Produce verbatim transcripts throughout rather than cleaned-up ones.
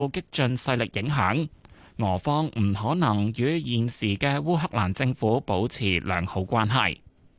激進勢力影響，俄方唔可能與現時嘅烏克蘭政府保持良好關係。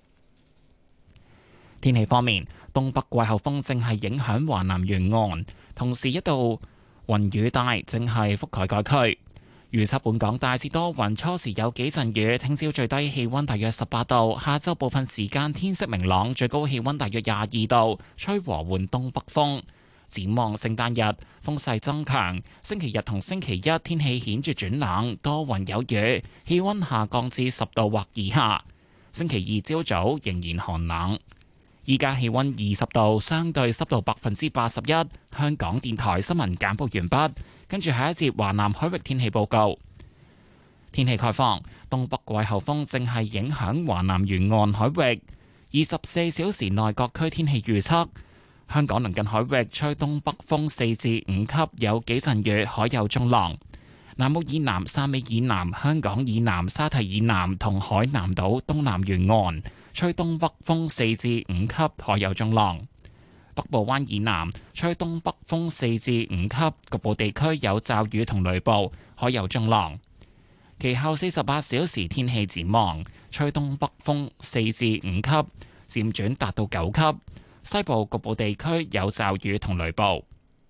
天氣方面，東北季候風正係影響華南沿岸，同時一道雲雨帶正係覆蓋該區。預測本港大致多雲，初時有幾陣雨。聽朝最低氣溫大約十八度，下晝部分時間天色明朗，最高氣溫大約廿二度，吹和緩東北風。展望聖誕日風勢增強，星期日同星期一天氣顯著轉冷，多雲有雨，氣溫下降至十度或以下。星期二朝早仍然寒冷。依家氣溫二十度，相對濕度百分之八十一。香港電台新聞簡報完畢，跟住下一節華南海域天氣報告。天氣概況，東北季候風正係影響華南沿岸海域。二十四小時內各區天氣預測：香港鄰近海域吹東北風四至五級，有幾陣雨，海有中浪。南澳以南、汕尾以南、香港以南、沙堤以南同海南島東南沿岸吹東北風四至五級，海有中浪。北部灣以南吹東北風四至五級，局部地區有驟雨同雷暴，海有中浪。其後四十八小時天氣展望，吹東北風四至五級，漸轉達到九級。西部局部地區有驟雨同雷暴。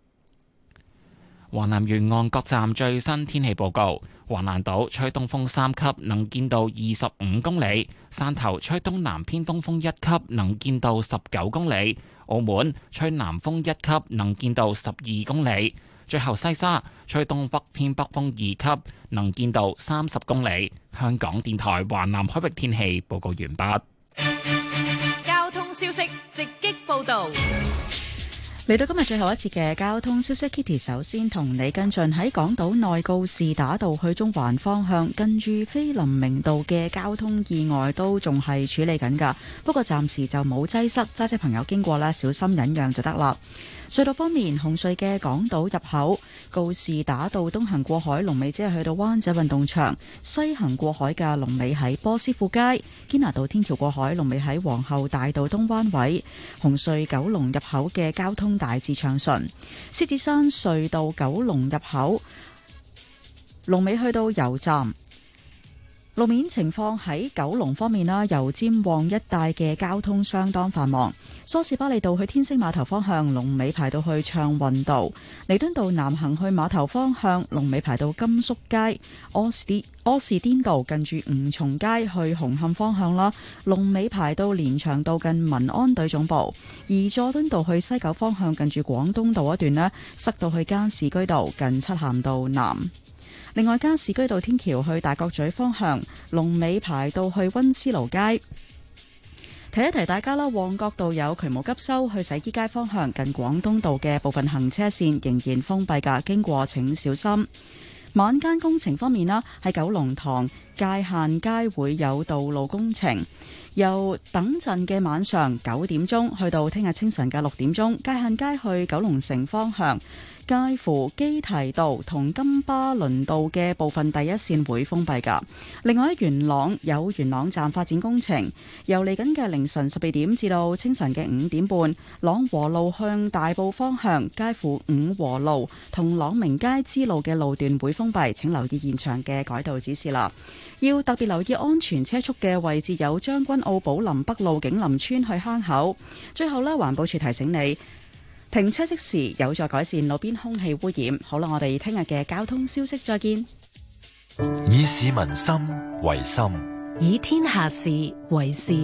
華南沿岸各站最新天氣報告：華南島吹東風三級，能見度二十五公里；汕頭吹東南偏東風一級，能見度十九公里；澳門吹南風一級，能見度十二公里；最後西沙吹東北偏北風二級，能見度三十公里。香港電台華南海域天氣報告完畢。 交通消息直擊報道。 嚟到今日最後一節嘅交通消息 ，Kitty 首先同你跟進喺港島內告士打道去中環方向，近住菲林明道嘅交通意外都仲係處理緊㗎，不過暫時就冇擠塞，揸車朋友經過呢，小心忍讓就得啦。隧道方面，紅隧嘅港島入口告士打道東行過海龍尾只係去到灣仔運動場，西行過海嘅龍尾喺波斯富街，堅拿道天橋過海龍尾喺皇后大道東灣位。紅隧九龍入口嘅交通大致暢順，獅子山隧道九龍入口龍尾去到油站。路面情況喺九龍方面啦，油尖旺一帶嘅交通相當繁忙。梳士巴利道去天星碼頭方向，龍尾排到去暢運道；彌敦道南行去碼頭方向，龍尾排到甘肅街；柯士甸柯士甸道近住吳松街去紅磡方向啦，龍尾排到連翔道近民安隊總部；而佐敦道去西九方向，近住廣東道一段呢，塞到去加士居道近漆咸道南。另外，加士居道天橋去大角咀方向，龍尾排到去溫思勞街。提一提大家啦，旺角道有渠務急修去洗衣街方向，近廣東道嘅部分行車線仍然封閉㗎，經過請小心。晚間工程方面啦，喺九龍塘界限街會有道路工程，由等陣嘅晚上九點鐘去到聽日清晨嘅六點鐘，界限街去九龍城方向，介乎基堤道同金巴倫道嘅部分第一線會封閉㗎。另外喺元朗有元朗站發展工程，由嚟緊嘅凌晨十二點至到清晨嘅五點半，朗和路向大埔方向，介乎五和路同朗明街支路嘅路段會封閉，請留意現場嘅改道指示啦。要特別留意安全車速嘅位置有將軍澳寶林北路景林村去坑口。最後呢，環保署提醒你，停車熄匙有助改善路邊空氣污染。好啦，我哋聽日嘅交通消息再見。 以市民心為心， 以天下事為事。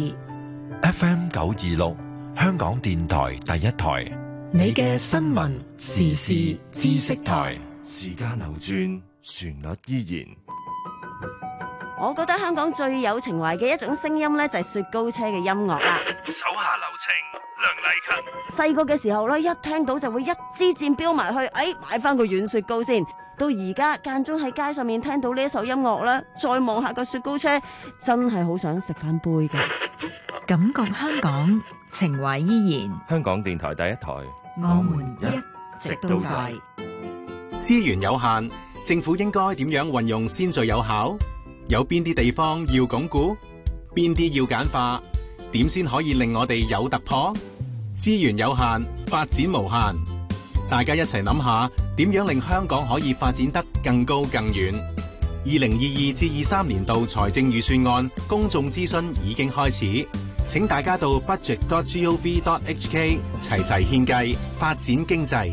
F M 九二六，香港電台第一台， 你嘅新聞時事知識台。 時間流轉，旋律依然。 我覺得香港最有情懷嘅一種聲音呢，就係雪糕車嘅音樂啦。 手下留情，梁麗勤。 細個嘅時候呢，一聽到就會一支箭飆埋去，哎，買翻個軟雪糕先。到而家間中喺街上面聽到呢一首音樂啦，再望下個雪糕車，真係好想食翻杯嘅。 感覺香港，情懷依然。 香港電台第一台， 我們一直都在。 資源有限，政府應該點樣運用先最有效？有邊啲地方要鞏固？邊啲要簡化？點先可以令我哋有突破？資源有限，發展無限。 大家一齊諗下點樣令香港可以發展得更高更遠。二零二二至二三年度財政預算案公眾諮詢已經開始，請大家到 budget dot gov dot h k 齊齊獻計，發展經濟。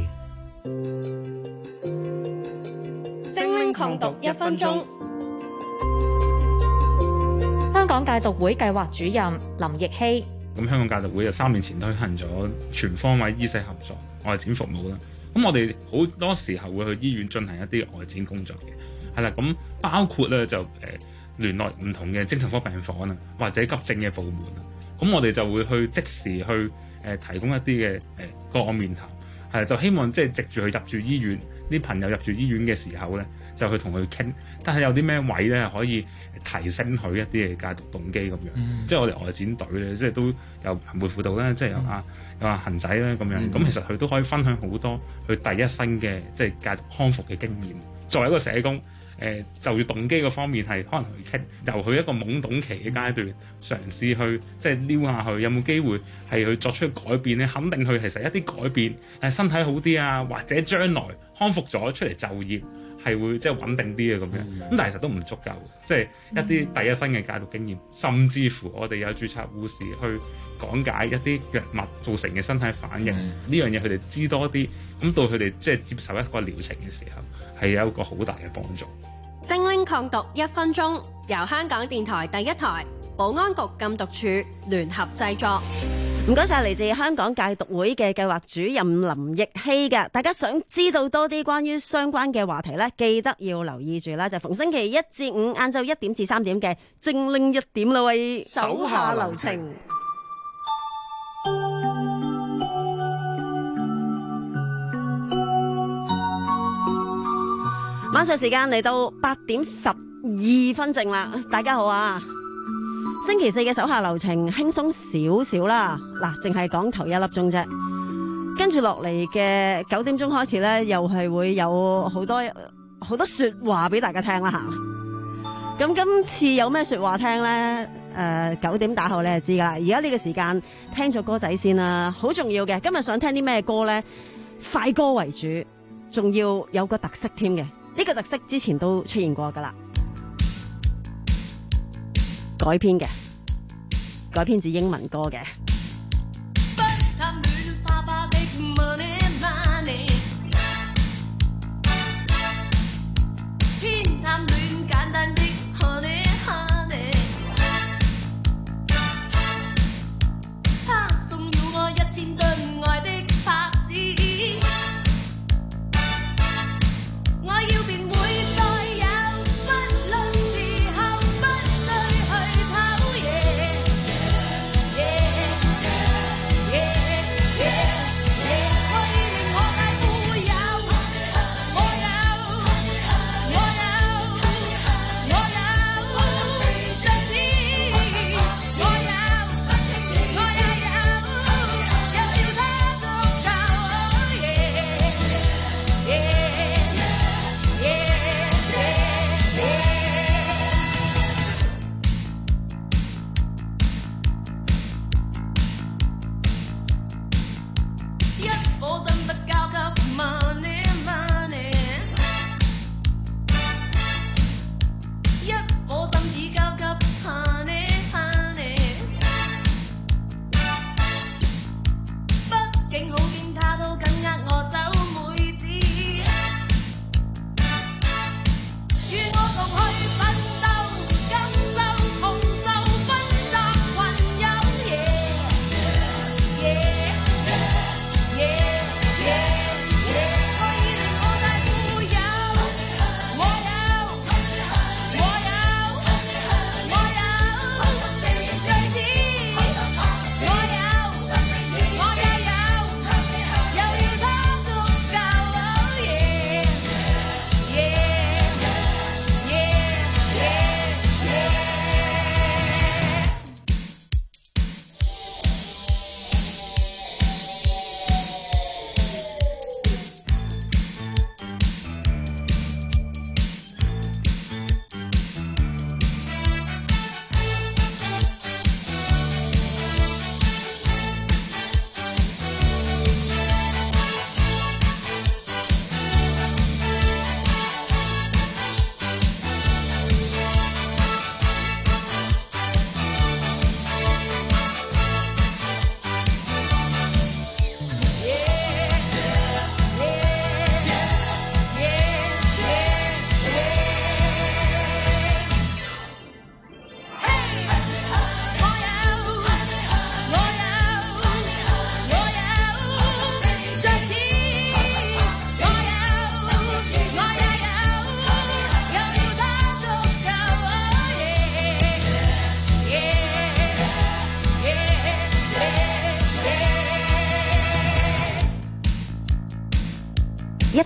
精靈抗毒一分鐘。 香港戒毒會計劃主任林奕希。 咁香港戒毒會就三年前推行咗全方位醫社合作外展服務啦。咁我哋好多時候會去醫院進行一啲外展工作嘅，係啦。咁包括咧就誒、呃、聯絡唔同嘅精神科病房啊，或者急症嘅部門啊。咁我哋就會去即時去誒、呃、提供一啲嘅誒個案面談。係就希望即係藉住佢入住醫院，啲朋友入住醫院嘅時候咧，就去同佢傾，但係有啲咩位咧可以提升佢一啲嘅戒毒動機咁樣。嗯、即係我哋外展隊咧，即係都有行會輔導啦，即係有阿有阿恒仔咧咁樣。咁、嗯、其實佢都可以分享好多佢第一身嘅即係戒毒康復嘅經驗。作為一個社工。誒、呃、就要動機嗰方面係可能去傾，由佢一個懵懂期嘅階段嘗試去即係撩下佢，有冇機會係去作出改變咧？肯定佢其實一啲改變誒身體好啲啊，或者將來康復咗出嚟就業係會即係穩定啲嘅咁樣。咁、嗯、但係其實都唔足夠，即係一啲第一身嘅戒毒經驗，甚至乎我哋有註冊護士去講解一啲藥物造成嘅身體反應呢、嗯、樣嘢，佢哋知多啲，咁到佢哋即係接受一個療程嘅時候，係有一個好大嘅幫助。 精靈抗毒一分鐘，由香港電台第一台、保安局禁毒處聯合製作。 唔該晒，嚟自香港戒毒會嘅計劃主任林奕希嘅。大家想知道多啲關於相關嘅話題呢，記得要留意住啦。就逢星期一至五晏晝一點至三點嘅精靈一點啦，喂，手下留情。晚上時間嚟到八點十二分正啦，大家好啊！星期四嘅手下留情輕鬆少少啦，嗱，淨係講頭一粒鐘啫，跟住落嚟嘅九點鐘開始咧，又係會有好多好多說話俾大家聽啦吓。咁今次有咩說話聽咧？誒、呃，九點打後你就知噶啦。而家呢個時間聽咗歌仔先啦，好重要嘅。今日想聽啲咩歌咧？快歌為主，仲要有個特色添嘅。呢個特色之前都出現過噶啦，改編嘅，改編自英文歌嘅。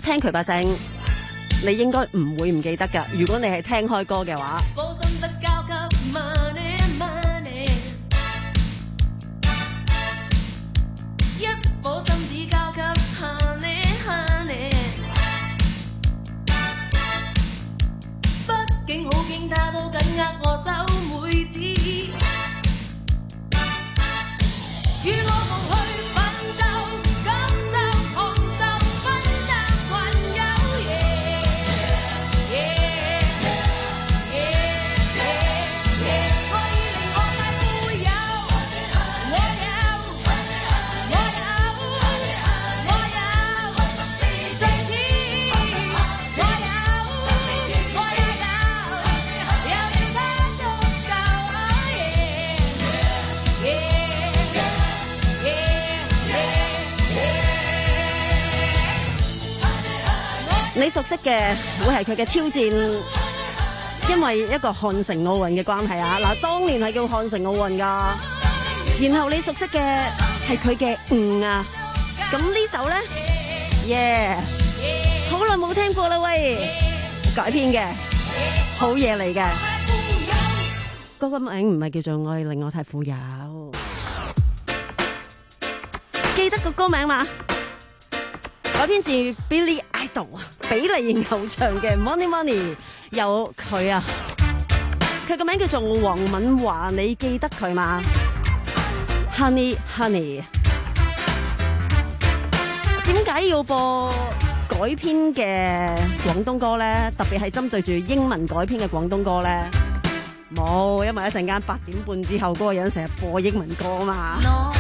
聽佢把聲，你應該唔會唔記得㗎。如果你係聽開歌嘅話。你熟悉嘅會係佢嘅挑戰，因為一個漢城奧運嘅關係啊！嗱，當年係叫漢城奧運噶。然後你熟悉嘅係佢嘅誤啊，咁呢首咧，耶、yeah ，好耐冇聽過啦喂，改編嘅，好嘢嚟嘅。嗰個名唔係叫做《愛令我太富有》，記得個歌名嘛？改編自 Billy Idol 比利牛唱嘅 Money Money， 有佢啊，佢個名叫做黃敏華，你記得佢嘛 ？Honey Honey， 點解要播改編嘅廣東歌咧？特別係針對住英文改編嘅廣東歌咧？冇，因為一陣間八點半之後嗰個人成日播英文歌啊嘛。No.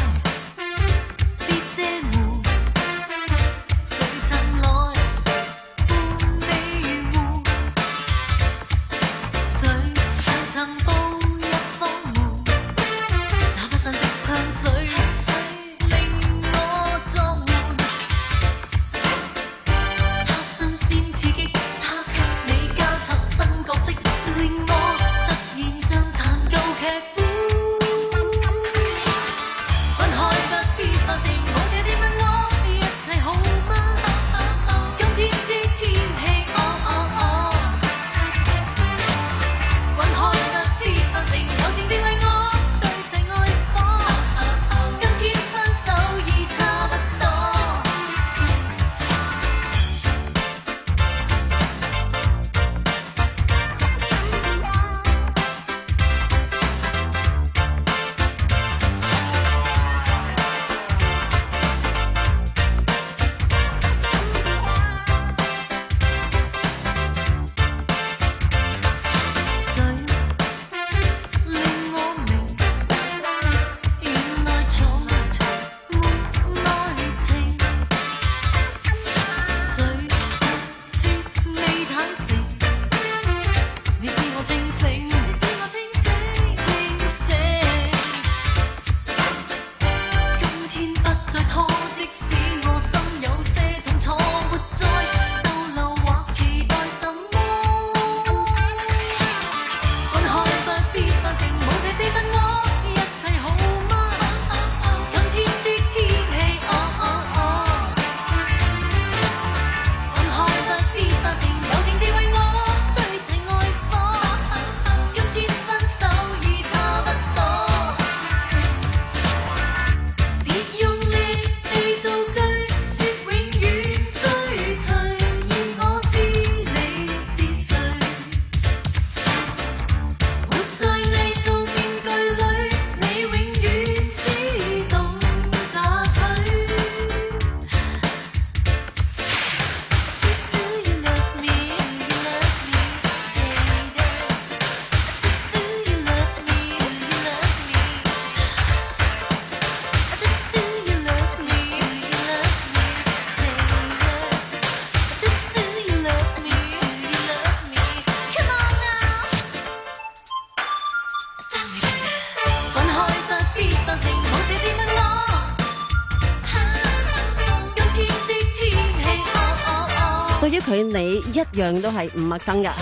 對於佢你一樣都係唔陌生噶，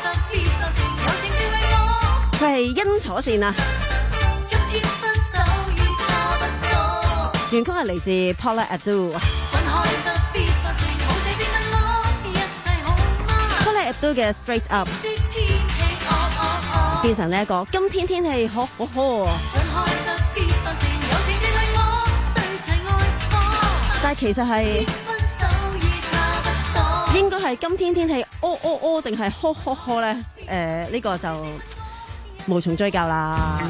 佢係殷楚善啊，原曲係嚟自 Paula Abdul。 都嘅 Straight Up， 變成呢一個今天天氣呵呵呵。但係其實係應該係今天天氣哦哦哦定係呵呵呵咧？誒，呢個就無從追究啦。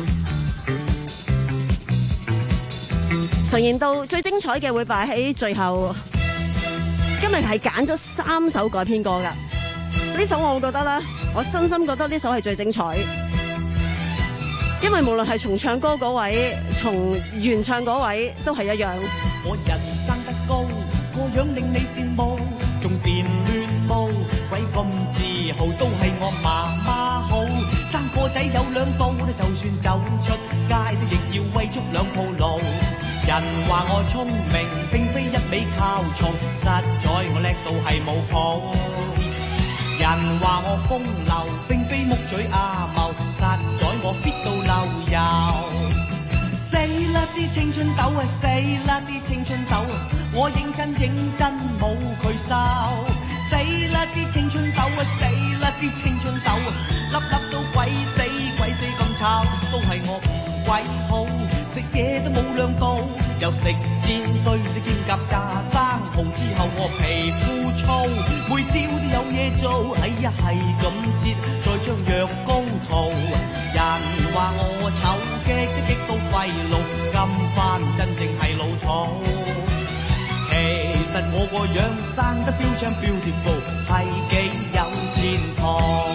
呈現到最精彩嘅會擺喺最後。今日係揀咗三首改編歌噶，呢首我覺得咧，我真心覺得呢首係最精彩，因為無論係從唱歌嗰位，從原唱嗰位都係一樣。 我人生得高，個樣令你羨慕，仲變亂舞，鬼咁自豪，都係我媽媽好。生個仔有兩刀，就算走出街都亦要為足兩鋪路。人話我聰明，並非一味靠嘈，實在我叻到係冇譜。人話我風流，並非木嘴阿茂，實在我 fit 到漏油。死啦啲青春痘啊，死啦啲青春痘啊，我認真認真冇佢收。死啦啲青春痘啊，死啦啲青春痘啊，粒粒都鬼死鬼死咁臭，都係我唔鬼好。食嘢都冇兩到，又食煎堆啲煎夾炸生蠔之後我皮膚粗，每朝都有嘢做，哎呀係咁折，再將藥膏塗。人話我醜激都激到廢路，今番真正係老土。其實我個樣生得標槍標條布，係幾有前途。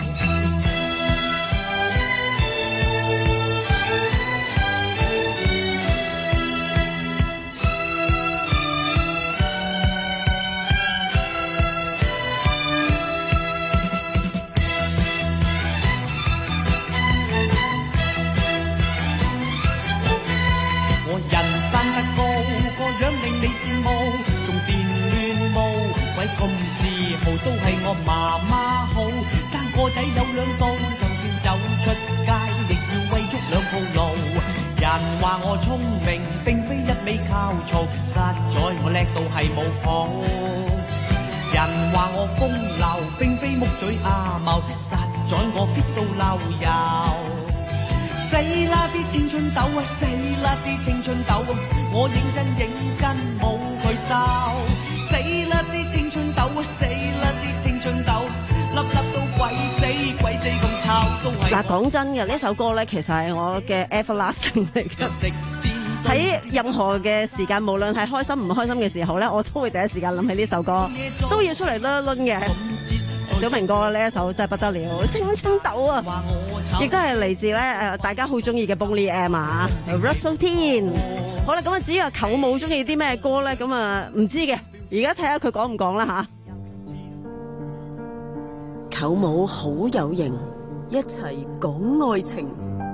都係我媽媽好，生個仔有兩刀，就算走出街亦要為足兩鋪路。人話我聰明，並非一味靠嘈，實在我叻到係冇譜。人話我風流，並非木嘴阿茂，實在我 fit 到漏油。死啦啲青春痘啊，死啦啲青春痘啊，我認真認真冇佢收。死啦啲青春痘啊，死啦啲青春痘，粒粒都鬼死鬼死咁臭，都係。嗱，講真嘅，呢首歌咧，其實係我嘅 everlasting 嚟嘅。喺任何嘅時間，無論係開心唔開心嘅時候咧，我都會第一時間諗起呢首歌，都要出嚟掄掄嘅。小明哥呢一首真係不得了，青春痘啊，亦都係嚟自咧誒大家好中意嘅 Boney M 啊 Rasputin。好啦，咁啊至於阿舅母中意啲咩歌咧，咁啊唔知嘅。而家睇下佢講唔講啦吓， 舅母好有型，一齊講愛情。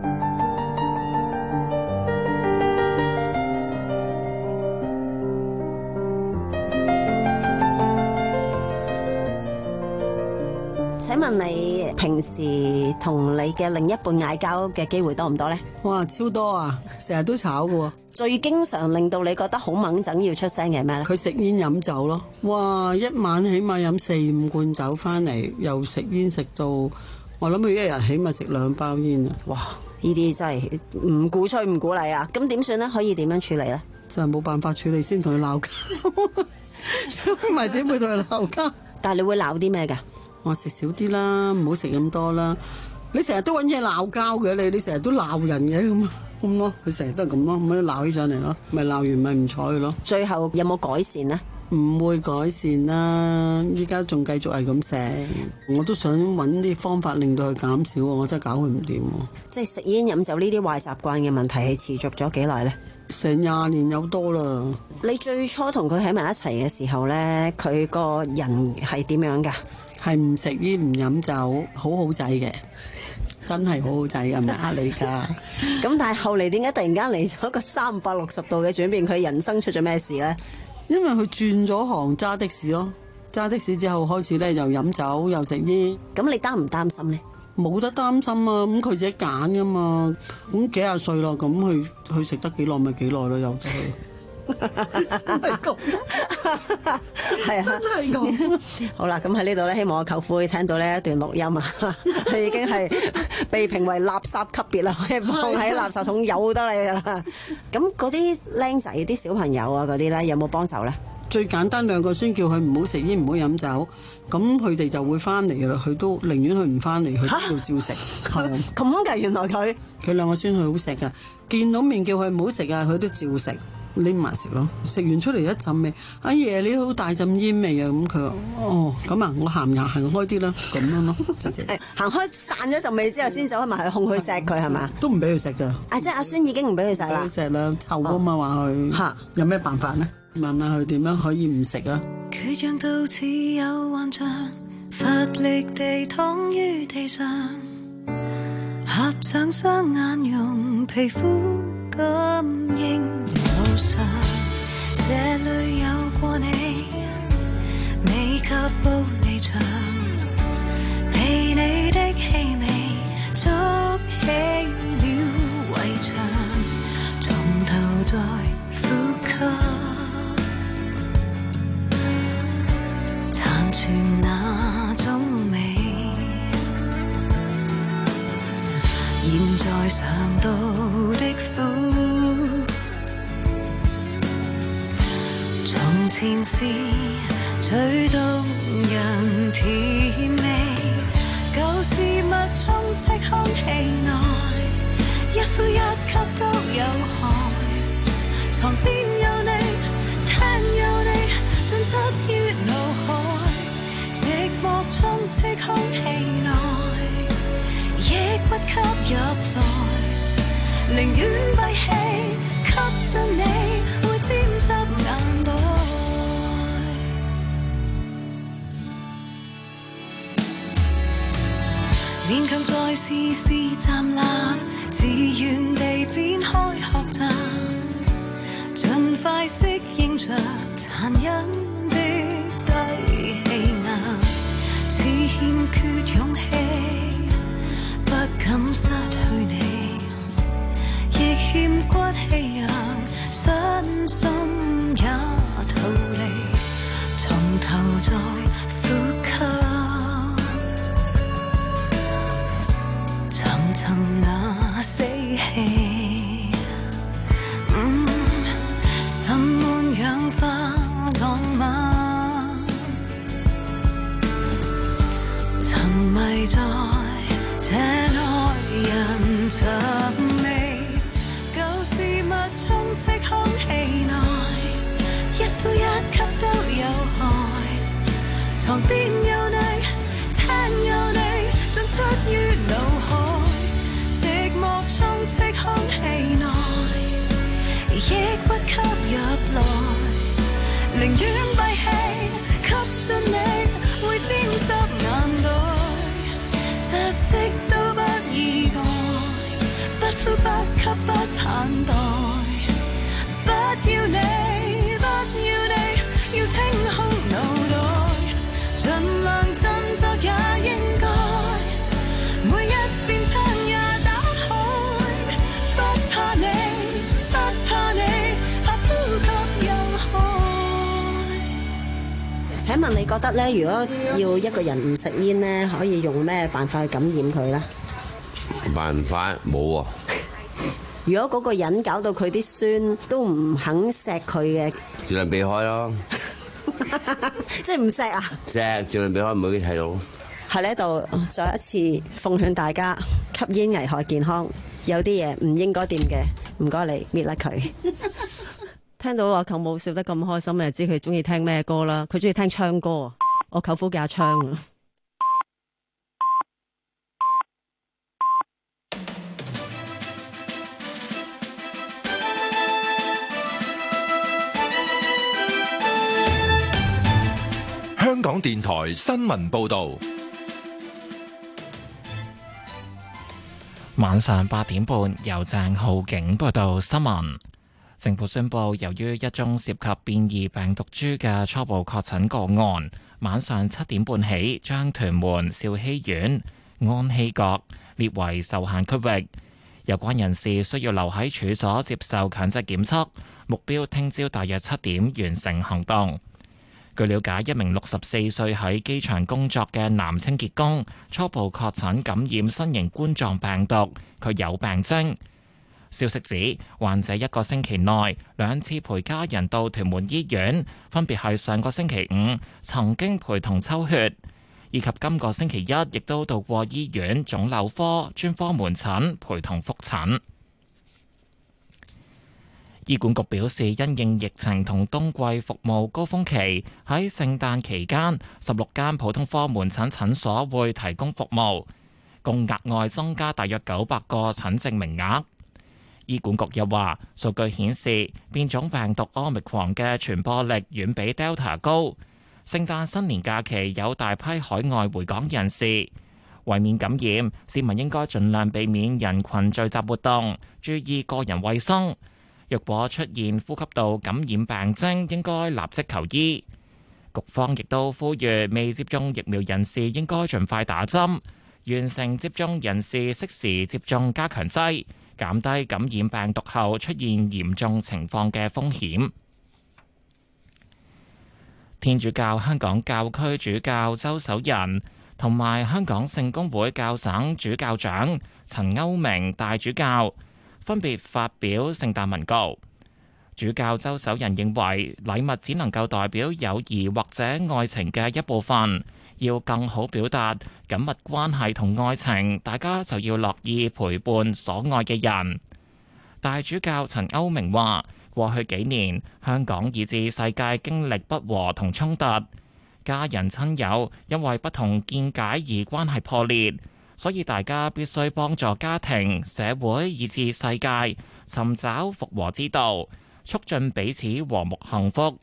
請問你平時同你嘅另一半嗌交嘅機會多唔多呢？ 哇，超多啊！成日都吵㗎。 最經常令到你覺得好猛整要出聲嘅係咩咧？ 佢食煙飲酒咯，哇！一晚起碼飲四五罐酒翻嚟，又食煙食到，我諗佢一日起碼食兩包煙啊！ 哇！呢啲真係唔鼓吹唔鼓勵啊！咁點算咧？可以點樣處理咧？ 就係冇辦法處理先同佢鬧交，唔係點會同佢鬧交？ 但係你會鬧啲咩㗎？ 我食少啲啦，唔好食咁多啦。你成日都揾嘢鬧交嘅，你你成日都鬧人嘅咁。咁咯，佢成日都係咁咯，咪鬧起上嚟咯，咪鬧完咪唔睬佢咯。 最後有冇改善呢？ 唔會改善啦，依家仲繼續係咁食。我都想揾啲方法令到佢減少，我真係搞佢唔掂。 即係食煙飲酒呢啲壞習慣嘅問題係持續咗幾耐呢？ 成廿年有多啦。 你最初同佢喺埋一齊嘅時候呢，佢個人係點樣㗎？ 係唔食煙唔飲酒，好好仔嘅。真係好好仔，係咪呃你㗎？ 咁但係後嚟點解突然間嚟咗一個三百六十度嘅轉變？佢人生出咗咩事呢？ 因為佢轉咗行揸的士咯，揸的士之後開始咧又飲酒又食煙。 咁你擔唔擔心呢？ 冇得擔心啊！咁佢自己揀㗎嘛。咁幾廿歲咯，咁佢佢食得幾耐咪幾耐咯，有咗。 真係咁， 係啊， 真係咁。 好啦，咁喺呢度咧，希望我舅父會聽到呢一段錄音啊，佢已經係被評為垃圾級別啦，可以放喺垃圾桶有得你噶啦。咁嗰啲僆仔、啲小朋友啊嗰啲咧，有冇幫手咧？ 最簡單兩個孫叫佢唔好食煙，唔好飲酒，咁佢哋就會翻嚟噶啦。佢都寧願佢唔翻嚟，佢都要照食。係咁㗎，原來佢佢兩個孫佢好食噶，見到面叫佢唔好食啊，佢都照食。拎埋食咯，食完出嚟一陣味，阿爺你好大陣煙味啊！咁佢話：哦，咁啊，我行行行開啲啦，咁樣咯， 行開散咗陣味之後，先走埋去控佢錫佢係嘛？ 都唔俾佢食㗎。 啊，即係阿孫已經唔俾佢錫啦。 錫啦，臭啊嘛話佢。嚇，有咩辦法呢？問下佢點樣可以唔食啊？ 佢像到似有幻象，乏力地躺於地上，合上雙眼用皮膚感應路上，這裏有過你，未及步離場，被你的氣味築起了圍牆，從頭再呼吸，殘存那種美，現在嘗到的苦，從前是最動人甜味，舊事物充斥空氣內，一呼一吸都有害，床邊有你，廳有你，進出於腦海，寂寞充斥空氣內，亦不吸入來，寧願閉氣吸進你，會沾濕眼袋。勉強再試試站立，自願地展開學習，盡快適應着殘忍的低氣壓，似欠缺勇氣，不敢失去你，亦欠骨氣讓身心也逃離，從頭再呼吸。層那死氣，嗯，滲滿氧化浪漫，沉迷在這內人尋味，舊事物充斥空氣內，一呼一吸都有害，床邊有你，廳有你，進出於腦海。寂寞充斥空氣內，亦不吸入來，寧願閉氣吸進你，會沾濕眼袋，窒息都不意外，不呼不吸不盼待，不要你不要你，要清空腦袋，盡量振作也應該，每一扇窗也請問你覺得咧，如果要一個人唔食煙咧，可以用咩辦法去感染佢咧？ 辦法冇啊！ 如果嗰個人搞到佢啲孫都唔肯錫佢嘅， 盡量避開咯。 即係唔錫啊？ 錫，盡量避開，唔好睇到。 喺呢度再一次奉勸大家，吸煙危害健康，有啲嘢唔應該掂嘅，唔該你搣甩佢。聽到阿舅母笑得咁開心，就知佢中意聽咩歌啦。佢中意聽昌歌啊！我舅父叫阿昌啊。 香港電台新聞報道， 晚上八點半由鄭浩景報道新聞。政府宣布，由於一宗涉及變異病毒株嘅初步確診個案，晚上七點半起將屯門兆禧苑安禧閣列為受限區域， 有關人士需要留喺處所接受強制檢測，目標聽朝大約七點完成行動。據了解，一名六十四歲喺機場工作嘅男清潔工初步確診感染新型冠狀病毒，佢有病徵。消息指，患者一個星期內兩次陪家人到屯門醫院，分別係上個星期五曾經陪同抽血，以及今個星期一亦都到過醫院腫瘤科專科門診陪同覆診。醫管局表示，因應疫情同冬季服務高峰期，喺聖誕期間，十六間普通科門診診所會提供服務，共額外增加大約九百個診症名額。醫管局又話，數據顯示變種病毒 Omicron 嘅傳播力遠比 Delta 高。聖誕新年假期有大批海外回港人士，為免感染，市民應該盡量避免人群聚集活動，注意個人衛生。若果出現呼吸道感染病徵，應該立即求醫。局方亦都呼籲未接種疫苗人士應該盡快打針，完成接種人士適時接種加強劑，減低感染病毒後出現嚴重情況嘅風險。天主教香港教區主教周守仁同埋香港聖公會教省主教長陳歐明大主教分別發表聖誕文告。主教周守仁認為禮物只能夠代表友誼或者愛情嘅一部分，要更好表達緊密關係同愛情，大家就要樂意陪伴所愛嘅人。大主教陳歐明話：過去幾年，香港以至世界經歷不和同衝突，家人親友因為不同見解而關係破裂。所以大家必須幫助家庭、社會以至世界尋找復和之道，促進彼此和睦幸福。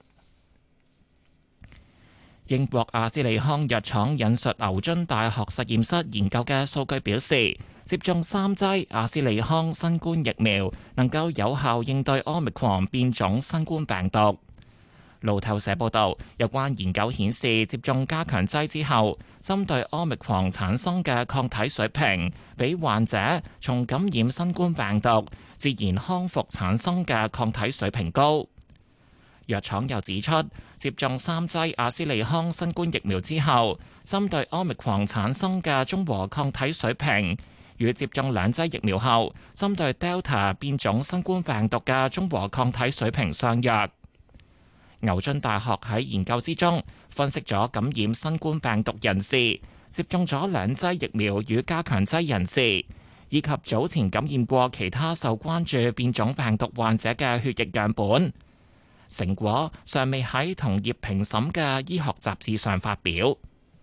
英國阿斯利康藥廠引述牛津大學實驗室研究嘅數據表示，接種三劑阿斯利康新冠疫苗能夠有效應對 Omicron 變種新冠病毒。路透社報道，有關研究顯示，接種加強劑之後，針對 Omicron 產生嘅抗體水平，比患者從感染新冠病毒自然康復產生嘅抗體水平高。藥廠又指出，接種三劑阿斯利康新冠疫苗之後，針對 Omicron 產生嘅中和抗體水平，與接種兩劑疫苗後，針對 Delta 變種新冠病毒嘅中和抗體水平相若。牛津大學喺研究之中分析咗感染新冠病毒人士、接種咗兩劑疫苗與加強劑人士，以及早前感染過其他受關注變種病毒患者嘅血液樣本，成果尚未喺同業評審嘅醫學雜誌上發表。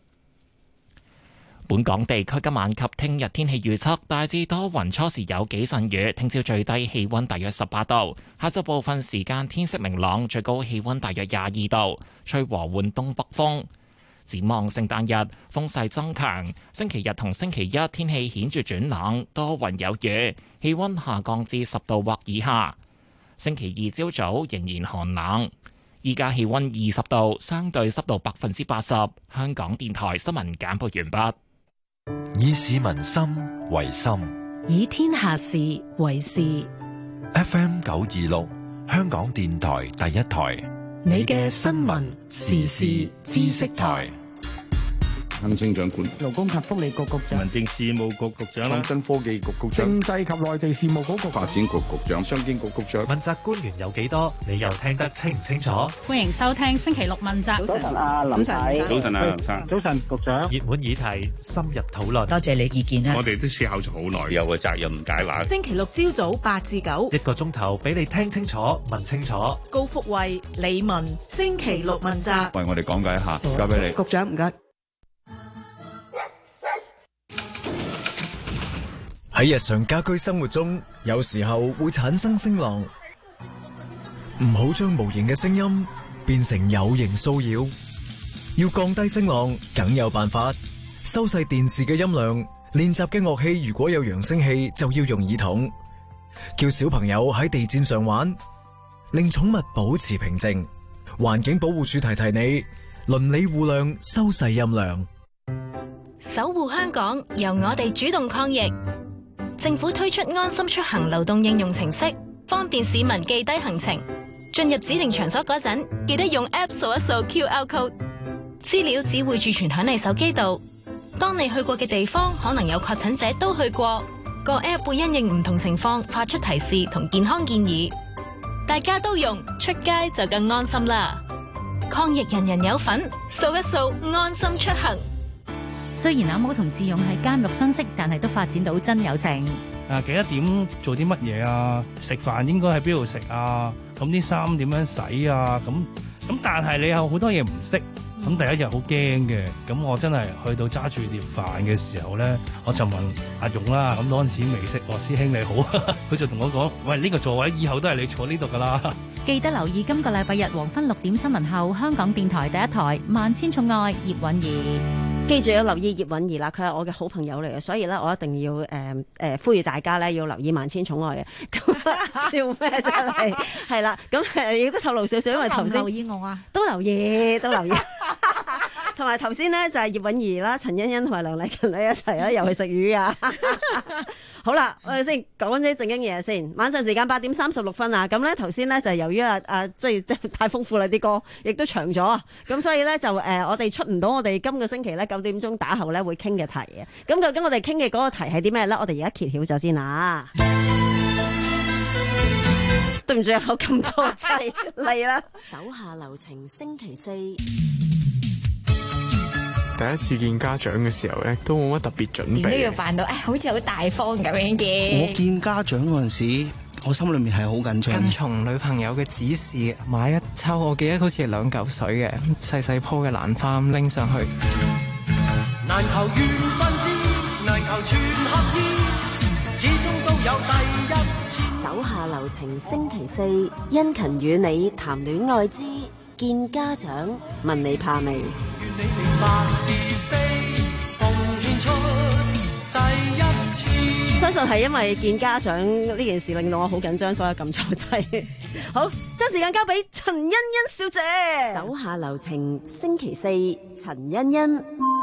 本港地區今晚及聽日天氣預測，大致多雲，初時有幾陣雨。聽朝最低氣溫大約十八度，下晝部分時間天色明朗，最高氣溫大約廿二度，吹和緩東北風。展望聖誕日風勢增強，星期日同星期一天氣顯著轉冷，多雲有雨，氣溫下降至十度或以下。星期二朝早仍然寒冷。依家氣溫二十度，相對濕度百分之八十。香港電台新聞簡報完畢。 以市民心為心， 以天下事為事。 F M 九二六，香港電台第一台， 你嘅新聞時事知識台。 行政長官、 勞工及福利局局長、 民政事務局局長、 創新科技局局長、政制及內地事務局局長、 發展局局長、商經局局長。 問責官員有幾多？你又聽得清唔清楚？ 歡迎收聽星期六問責。 早晨啊，林太。 早晨啊，林生。 早晨，局長。 熱門議題，深入討論。 多謝你意見啊！ 我哋都思考咗好耐，有個責任解話。 星期六朝早八至九， 一個鐘頭俾你聽清楚、問清楚。 高福慧、李文，星期六問責。 為我哋講解一下，交俾你。 局長唔該。 喺日常家居生活中，有時候會產生聲浪，唔好將無形嘅聲音變成有形騷擾。要降低聲浪，梗有辦法。收細電視嘅音量，練習嘅樂器如果有揚聲器，就要用耳筒。叫小朋友喺地氈上玩，令寵物保持平靜。環境保護署提提你，鄰里互諒，收細音量。 守護香港，由我哋主動抗疫。 政府推出安心出行流動應用程式，方便市民記低行程。進入指定場所嗰陣，記得用 App 掃一掃 Q R code， 資料只會儲存響你手機度。當你去過嘅地方可能有確診者都去過，個 App 會因應唔同情況發出提示同健康建議。大家都用，出街就更安心啦！抗疫人人有份，掃一掃安心出行。 雖然阿毛同智勇係監獄相識，但係都發展到真友情。 啊，幾多點做啲乜嘢啊？食飯應該喺邊度食啊？咁啲衫點樣洗啊？咁咁，但係你有好多嘢唔識，咁第一日好驚嘅。咁我真係去到揸住碟飯嘅時候咧，我就問阿勇啦。咁嗰陣時未識，我師兄你好，佢就同我講：喂，呢個座位以後都係你坐呢度噶啦。 記得留意今個禮拜日黃昏六點新聞後，香港電台第一台《萬千寵愛》葉韻儀。 記住要留意葉韻儀啦，佢係我嘅好朋友嚟嘅，所以咧我一定要誒誒、呃呃、呼籲大家咧要留意萬千寵愛嘅。咁笑咩真係？係啦，咁誒亦都透露少少，因為頭先留意我啊， 都留意，都留意。同埋頭先咧就係葉韻儀啦、陳欣欣同埋梁麗勤咧一齊啊，又去食魚啊！好啦，我哋先講啲正經嘢先。晚上時間八點三十六分啊，咁咧頭先咧就由於啊啊即係太豐富啦啲歌，亦都長咗啊，咁所以咧就誒、呃、我哋出唔到我哋今個星期咧九點鐘打後咧會傾嘅題嘅。咁究竟我哋傾嘅嗰個題係啲咩咧？我哋而家揭曉咗先啊！對唔住，有咁多劑嚟啦。 手下留情，星期四。 第一次見家長嘅時候咧，都冇乜特別準備， 點都要扮到誒，好似好大方咁樣嘅。 我見家長嗰陣時，我心裏面係好緊張。 跟從女朋友嘅指示，買一抽，我記得好似係兩嚿水嘅細細棵嘅蘭花拎上去。 難求緣分知，難求全合意，始終都有第一次。 手下留情，星期四，殷勤與你談戀愛之見家長，問你怕未？ 你明白是非，奉獻出第一次。 相信係因為見家長呢件事令到我好緊張，所以撳錯掣。好，將時間交俾陳欣欣小姐。 手下留情，星期四，陳欣欣。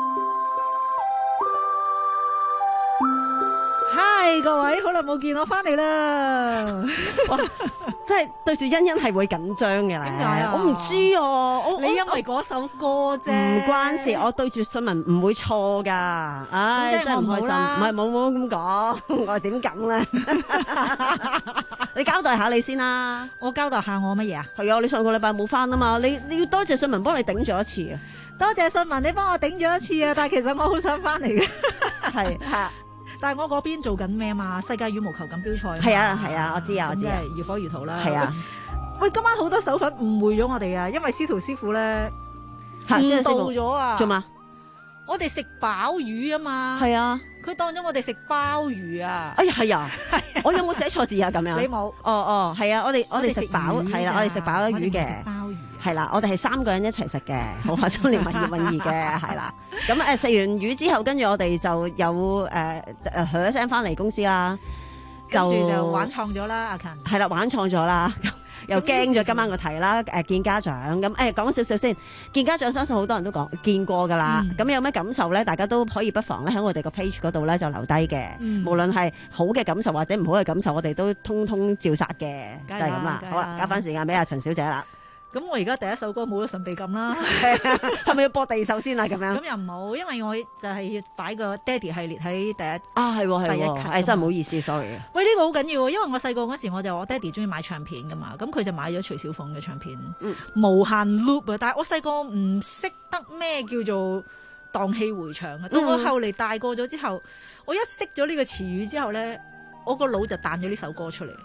嗨，各位，好耐冇見，我翻嚟啦。 哇，即係對住欣欣係會緊張嘅咧。點解啊？我唔知啊。我你因為嗰首歌啫， 唔關事。我對住信文唔會錯噶。唉，真係唔開心。唔係，冇冇咁講，我點咁咧？你交代下你先啦。 我交代下我乜嘢啊？ 係啊，你上個禮拜冇翻啊嘛。你你要多謝信文幫你頂咗一次啊。 多謝信文，你幫我頂咗一次啊。但係其實我好想翻嚟嘅。係係。但係我嗰邊做緊咩嘛？世界羽毛球錦標賽。係啊係啊，我知啊我知啊， 如火如荼啦。 係啊， 喂，今晚好多手粉誤會咗我哋啊，因為司徒師傅咧誤導咗啊。 做嘛？ 我哋食飽魚啊嘛。 係啊， 佢當咗我哋食鮑魚啊。 哎呀係啊，我有冇寫錯字啊？咁樣。 你冇。 哦哦，係啊，我哋我哋食飽係啦，我哋食飽咗魚嘅。 鮑魚。係啦，我哋係三個人一齊食嘅，好開心，連埋葉韻儀嘅，係啦。咁誒食完魚之後，跟住我哋就有誒誒噓一聲翻嚟公司啦， 就就玩創咗啦，阿勤。係啦，玩創咗啦，又驚咗今晚個題啦。誒見家長咁誒講少少先，見家長相信好多人都講見過㗎啦。咁、嗯、有咩感受咧？大家都可以不妨咧喺我哋個 page 嗰度咧就留低嘅。嗯、無論係好嘅感受或者唔好嘅感受，我哋都通通照殺嘅，就係咁啦。好啦，交翻時間俾阿陳小姐啦。 咁我而家第一首歌冇咗神秘感啦， 係咪要播第二首先啊？咁樣咁又唔好，因為我就係要擺個爹哋系列喺第一啊，係係， 第一級， 誒真係唔好意思 ，sorry。 喂，呢、這個好緊要，因為我細個嗰時我就我爹哋中意買唱片噶嘛，咁佢就買咗徐小鳳嘅唱片，嗯、無限 loop 啊！但係我細個唔識得咩叫做蕩氣迴腸啊，到我後嚟大個咗之後，我一識咗呢個詞語之後咧，我個腦就彈咗呢首歌出嚟。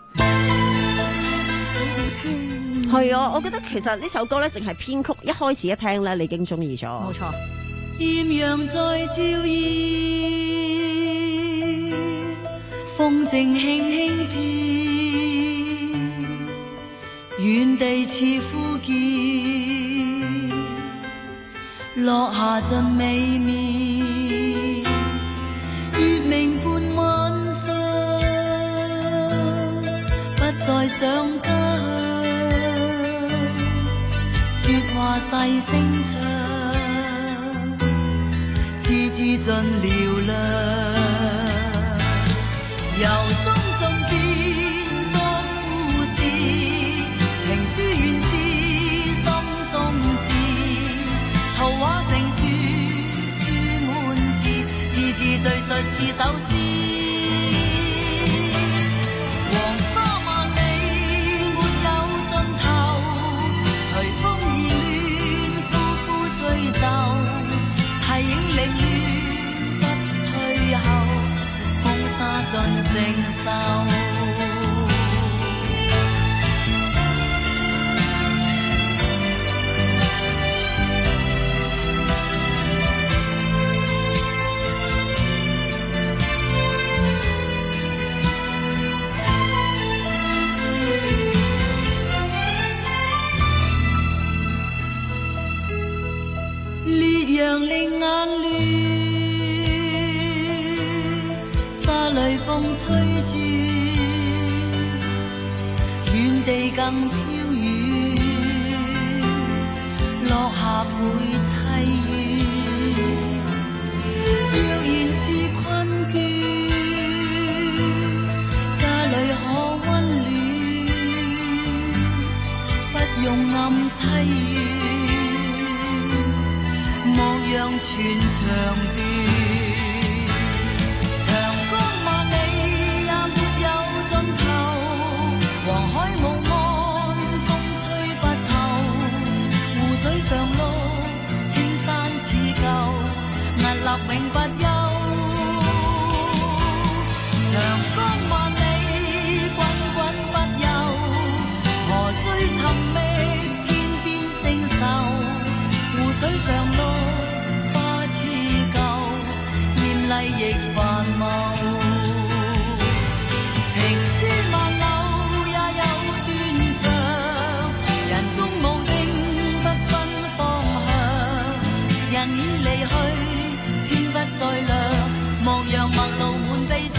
係啊，我覺得其實呢首歌咧，淨係編曲一開始一聽咧，你已經中意咗。 冇錯。 豔陽在照耀，風正輕輕飄，遠地似呼叫，落下盡美妙，月明伴晚上，不再想家鄉。說話細聲唱，字字盡嘹亮， 由心中變作故事，情書原是心中字，圖畫成書，書滿字，字字敘述似首詩。黃沙萬里沒有盡頭，隨風而亂，呼呼吹奏，提影凌亂不退後，風沙盡承受。讓令眼亂，沙裏風吹轉，遠地更飄遠，落霞倍凄怨。若然是困倦，家裏可溫暖，不用暗凄怨。莫讓全長斷，長江萬里也沒有盡頭，黃海無岸風吹不透，湖水上路青山似舊，屹立永不休。長江萬里滾滾不休，河水尋覓天邊星宿，湖水上路亦繁茂，情書萬縷也有斷腸，人中無定不分方向，人已離去天不再亮，莫讓陌路滿悲傷，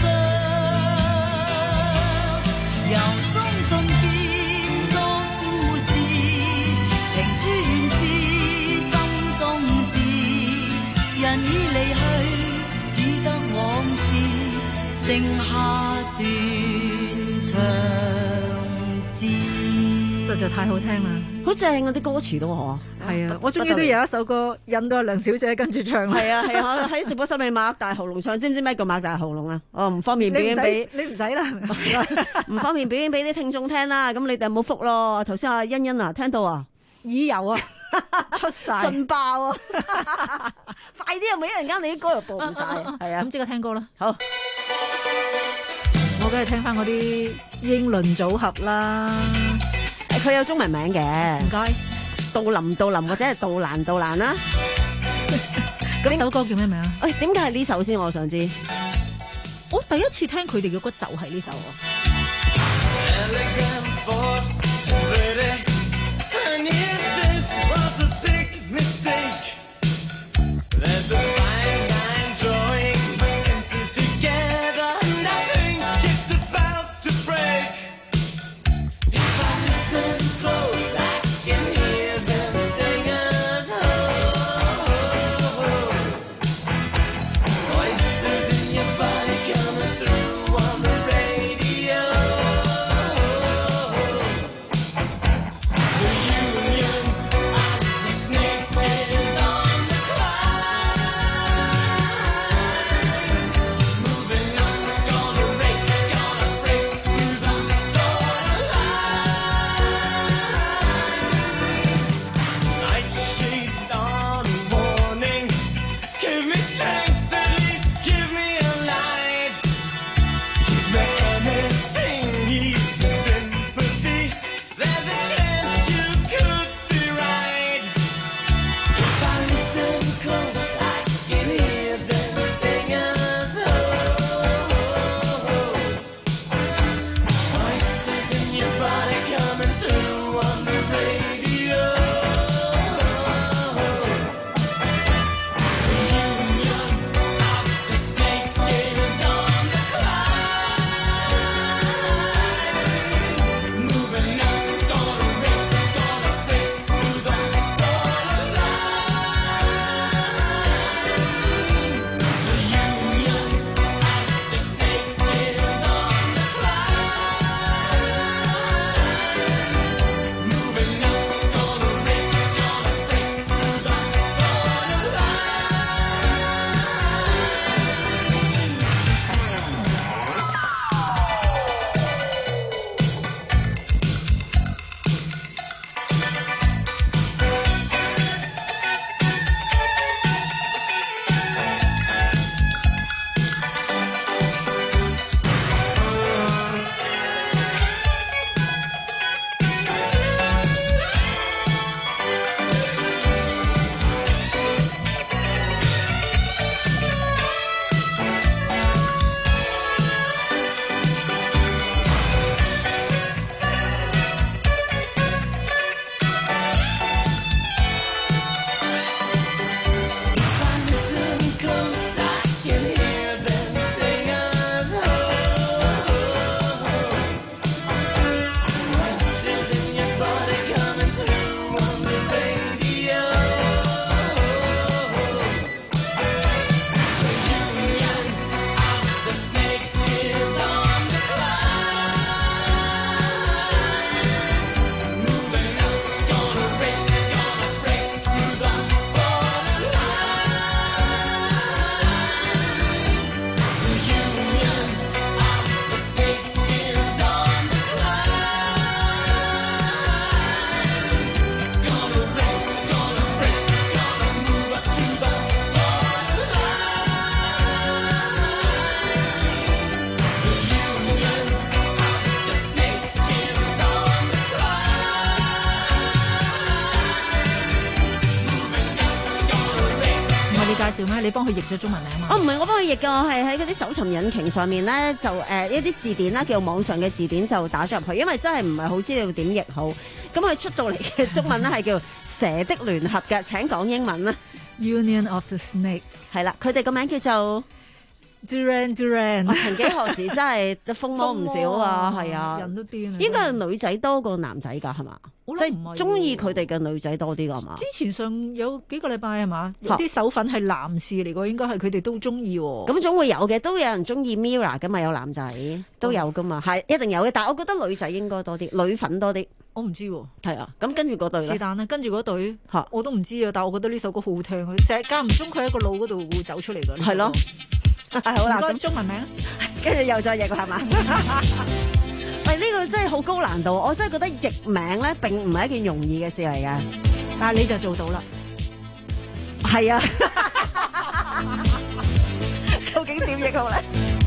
由衷中變作故事，情書原是心中字，人已離去只得往事剩下斷腸字， 實在太好聽啦！ 好正啊！啲歌詞都嗬， 係啊！我終於都有一首歌引到阿梁小姐跟住唱啦。 係啊係啊！喺直播室裏擘大喉嚨唱，知唔知咩叫擘大喉嚨啊？哦，唔方便表演俾你唔使啦， 唔方便表演俾啲聽眾聽啦。咁你哋有冇福咯？頭先阿欣欣啊，聽到啊， 耳油啊！出晒盡爆啊！快啲啊！咪一陣間你啲歌又播唔晒，係啊！ 咁即刻聽歌啦。 好， 我梗係聽翻嗰啲英倫組合啦。 佢有中文名嘅， 唔該。 杜林杜林或者係杜蘭杜蘭啦。 咁首歌叫咩名啊？ 誒，點解係呢首先？我想知。 我第一次聽佢哋嘅歌就係呢首。 Mistake. There's a fine line drawing my senses together, and I think it's about to break. If I listen close, I can hear them sing us home. Voices in your body coming through on the radio. 係你幫佢譯咗中文名嘛？ 哦，唔係我幫佢譯嘅，我係喺嗰啲搜尋引擎上面咧，就誒、呃、一啲字典啦，叫做網上嘅字典就打咗入去，因為真係唔係好知道點譯好。咁佢出到嚟嘅中文咧係叫蛇的聯合嘅，請講英文啦。 Union of the Snake 係啦，佢哋個名叫做 Duran Duran。 曾幾何時真係風魔唔少啊，係啊， 人都癲啊！ 應該係女仔多過男仔㗎，係嘛？即係中意佢哋嘅女仔多啲㗎係嘛？ 之前上有幾個禮拜係嘛？有啲手粉係男士嚟㗎，應該係佢哋都中意喎。 咁總會有嘅，都有人中意 Mirror 㗎嘛，有男仔都有㗎嘛，係一定有嘅。但係我覺得女仔應該多啲，女粉多啲。 我唔知喎， 係啊，咁跟住嗰隊咧， 是但啦，跟住嗰隊嚇我都唔知啊，但係我覺得呢首歌好好聽，佢成日間唔中佢喺個腦嗰度會走出嚟㗎。 係咯，好啦，咁中文名， 跟住又再譯係嘛？喂，呢個真係好高難度，我真係覺得譯名咧並唔係一件容易嘅事嚟嘅， 但係你就做到啦。 係啊，究竟點譯好咧？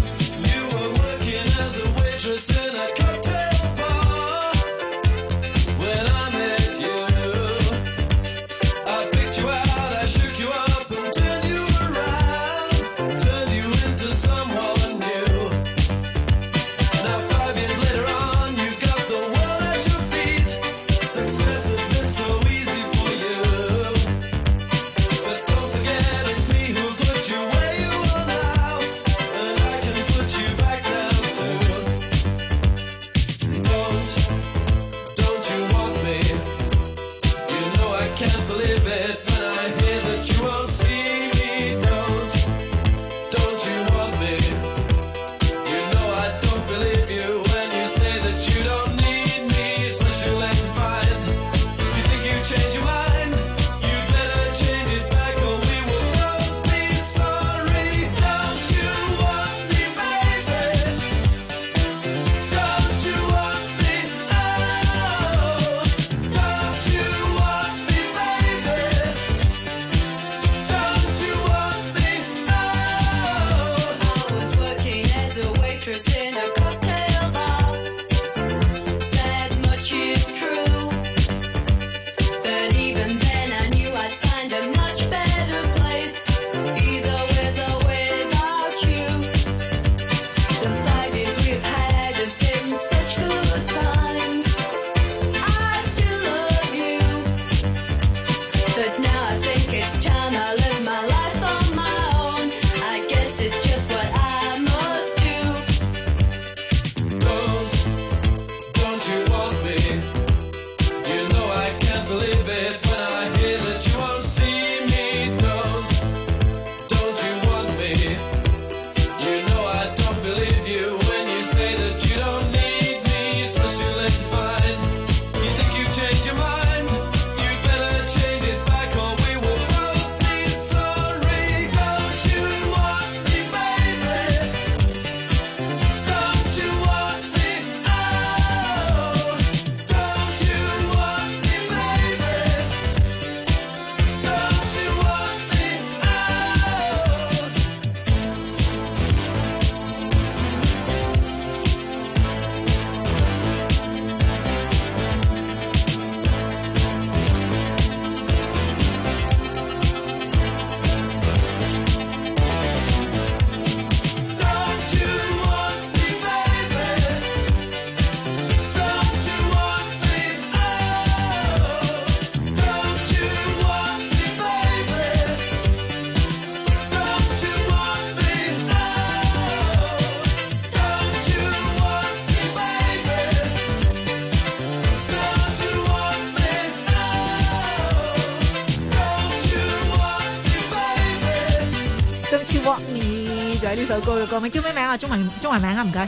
呢首歌嘅歌名叫咩名啊？中文中文名啊，唔該。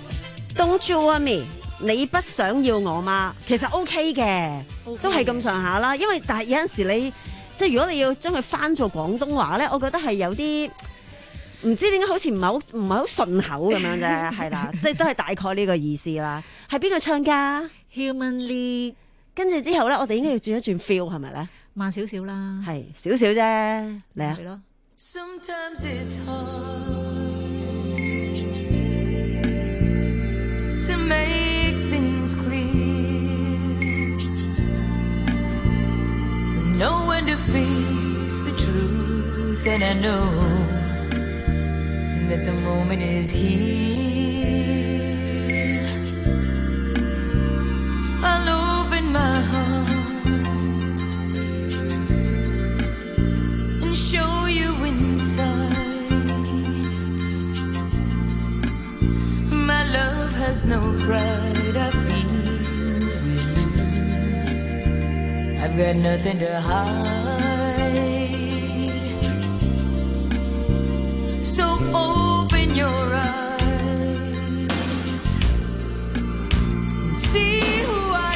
Don't you want me？ 你不想要我嗎？其實 OK 嘅， OK 都係咁上下啦。因為但係有陣時你即係如果你要將佢翻做廣東話咧，我覺得係有啲唔知點解好似唔係好唔係好順口咁樣啫，係啦，即係都係大概呢個意思啦。係邊個唱㗎 ？Human League。 跟住之後咧，我哋應該要轉一轉 feel 係咪咧？ 慢少少啦， 係少少啫，嚟啊！ 係咯。 Sometimes it's hard to make things clear, know when to face the truth then I know that the moment is here. I'll open my heart and show you inside. My love has no pride, I feel with you. I've got nothing to hide. So open your eyes and see who I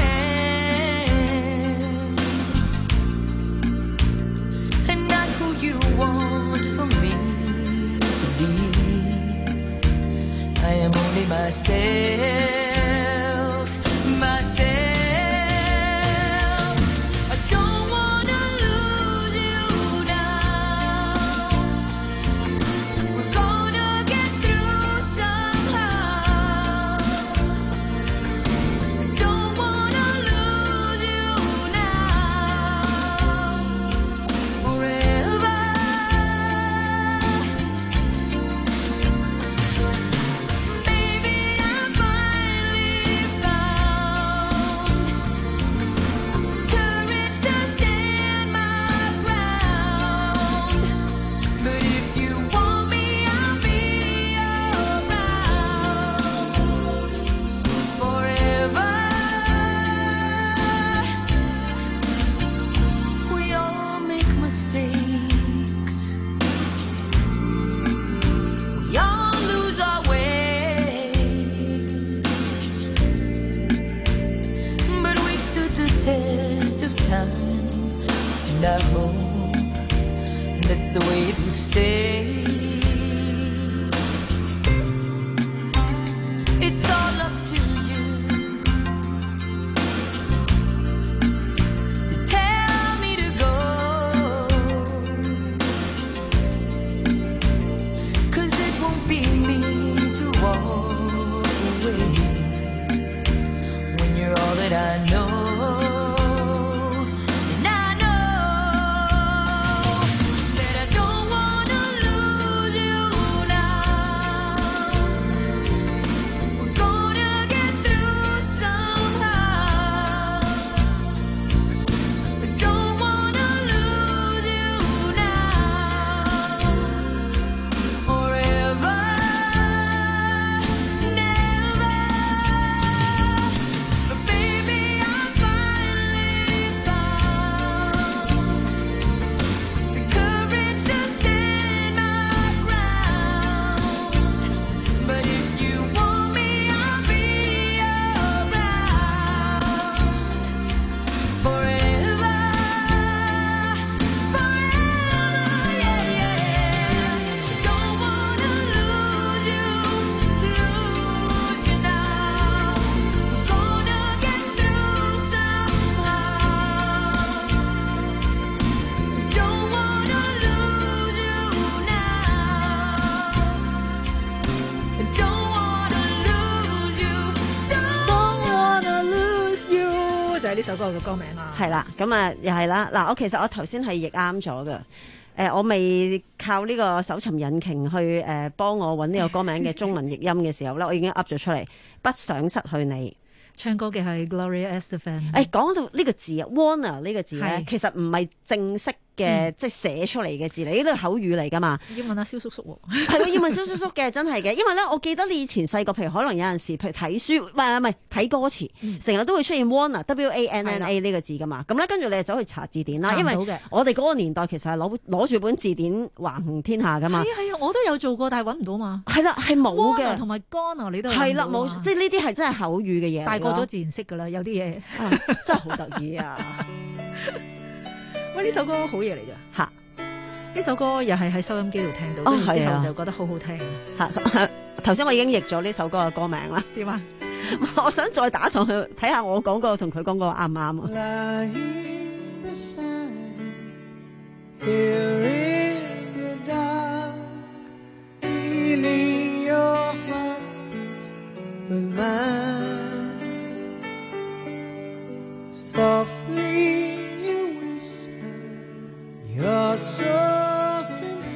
am, and not who you want for me to be. I am only myself, myself. I don't wanna lose you now. We're gonna get through somehow. I don't wanna lose you now. Forever. Maybe I finally found courage to stand my ground. But if you want me, I'll be around forever. We all make mistakes. We all lose our way. But we stood the test of time, and I hope that's the way it will stay. It's all up to you to tell me to go, 'cause it won't be me to walk away when you're all that I know. And I know that I don't wanna lose you now. We're gonna get through somehow. I don't wanna lose you now. Forever, never. But baby, I finally found the courage to stand my ground. But if you want me, I'll be around forever, forever, yeah, yeah. Don't wanna lose you, lose you now. Gonna get through somehow. Don't wanna lose you now. Don't wanna lose you. Don't wanna lose you 就係呢首歌嘅歌名啦。 係啦，咁啊又係啦。嗱，我其實我頭先係譯啱咗嘅。誒、我未靠呢個搜尋引擎去誒、幫我揾呢個歌名嘅中文譯音嘅時候咧，我已經噏咗出嚟，不想失去你。 唱歌嘅係 Gloria Estefan。 誒、講到呢個字啊 ，wanna 呢個字咧係， 其實唔係正式嘅， 嗯即係寫出嚟嘅字嚟，呢個係口語嚟噶嘛。 要問阿蕭叔叔喎。 係喎，要問蕭叔叔嘅，真係嘅，因為咧，我記得你以前細個，譬如可能有陣時，譬如睇書，唔係唔係睇歌詞，成日都會出現 wanna W A N N A 呢個字噶嘛。咁咧，跟住你就走去查字典啦，因為查唔到嘅我哋嗰個年代其實係攞攞住本字典橫行天下噶嘛。 係啊係啊，我都有做過，但係揾唔到嘛。 係啦，係冇 Wanna 嘅， 同埋 Gonna 你都係啦，冇，即係呢啲係真係口語嘅嘢嚟咯。 大個咗自然識㗎啦，有啲嘢啊真係好得意啊！ 喂，呢首歌好嘢嚟㗎嚇。 呢首歌又係喺收音機度聽到， 哦跟住之係啊後就覺得好好聽。 嚇，頭先我已經譯咗呢首歌嘅歌名啦。 點啊？ 我想再打上去睇下我講過同佢講過啱唔啱啊？ Lying beside you, here in the dark, feeling your heart with mine. Softly you whisper, you're so sincere.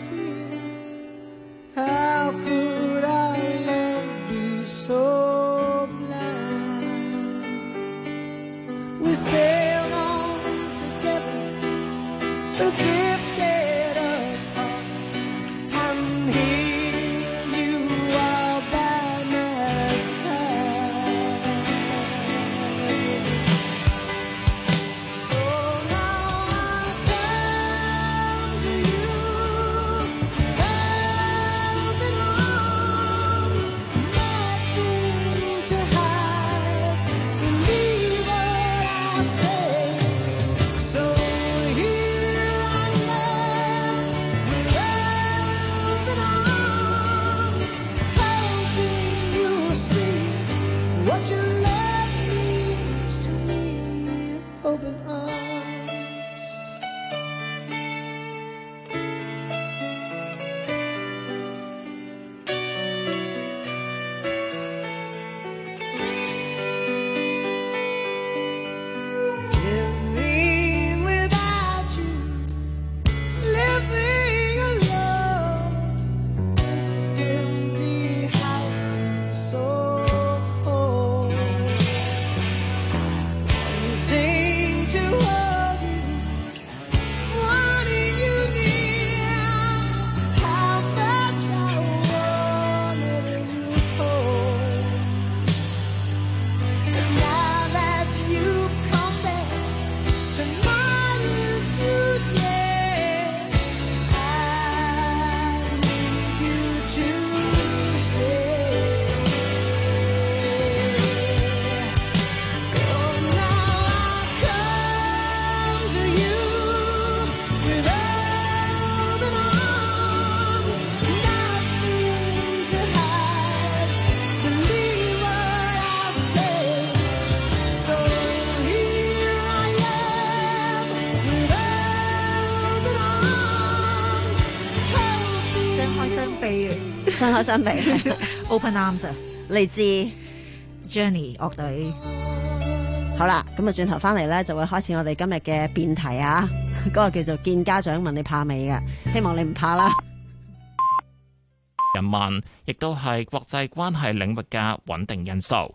What your love means to me, open arms. 張開雙臂 ，Open Arms 嚟自 Journey 樂隊。 好啦，咁啊轉頭翻嚟咧，就會開始我哋今日嘅辯題啊，嗰個叫做見家長問你怕未嘅，希望你唔怕啦。 人民亦都係國際關係領域嘅穩定因素。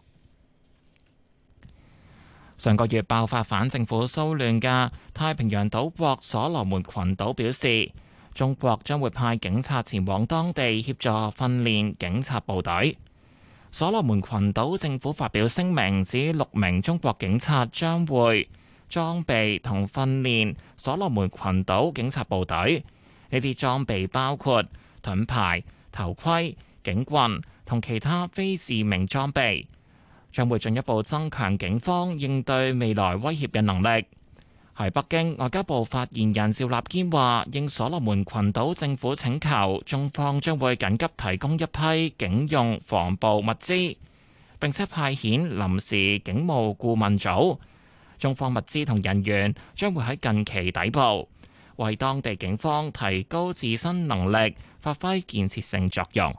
上個月爆發反政府騷亂嘅太平洋島國所羅門群島表示，中國將會派警察前往當地協助訓練警察部隊。所羅門群島政府發表聲明，指六名中國警察將會裝備同訓練所羅門群島警察部隊。呢啲裝備包括盾牌、頭盔、警棍同其他非致命裝備，將會進一步增強警方應對未來威脅嘅能力。喺北京，外交部發言人趙立堅話，應所羅門群島政府請求，中方將會緊急提供一批警用防暴物資，並且派遣臨時警務顧問組。中方物資同人員將會喺近期抵埗，為當地警方提高自身能力，發揮建設性作用。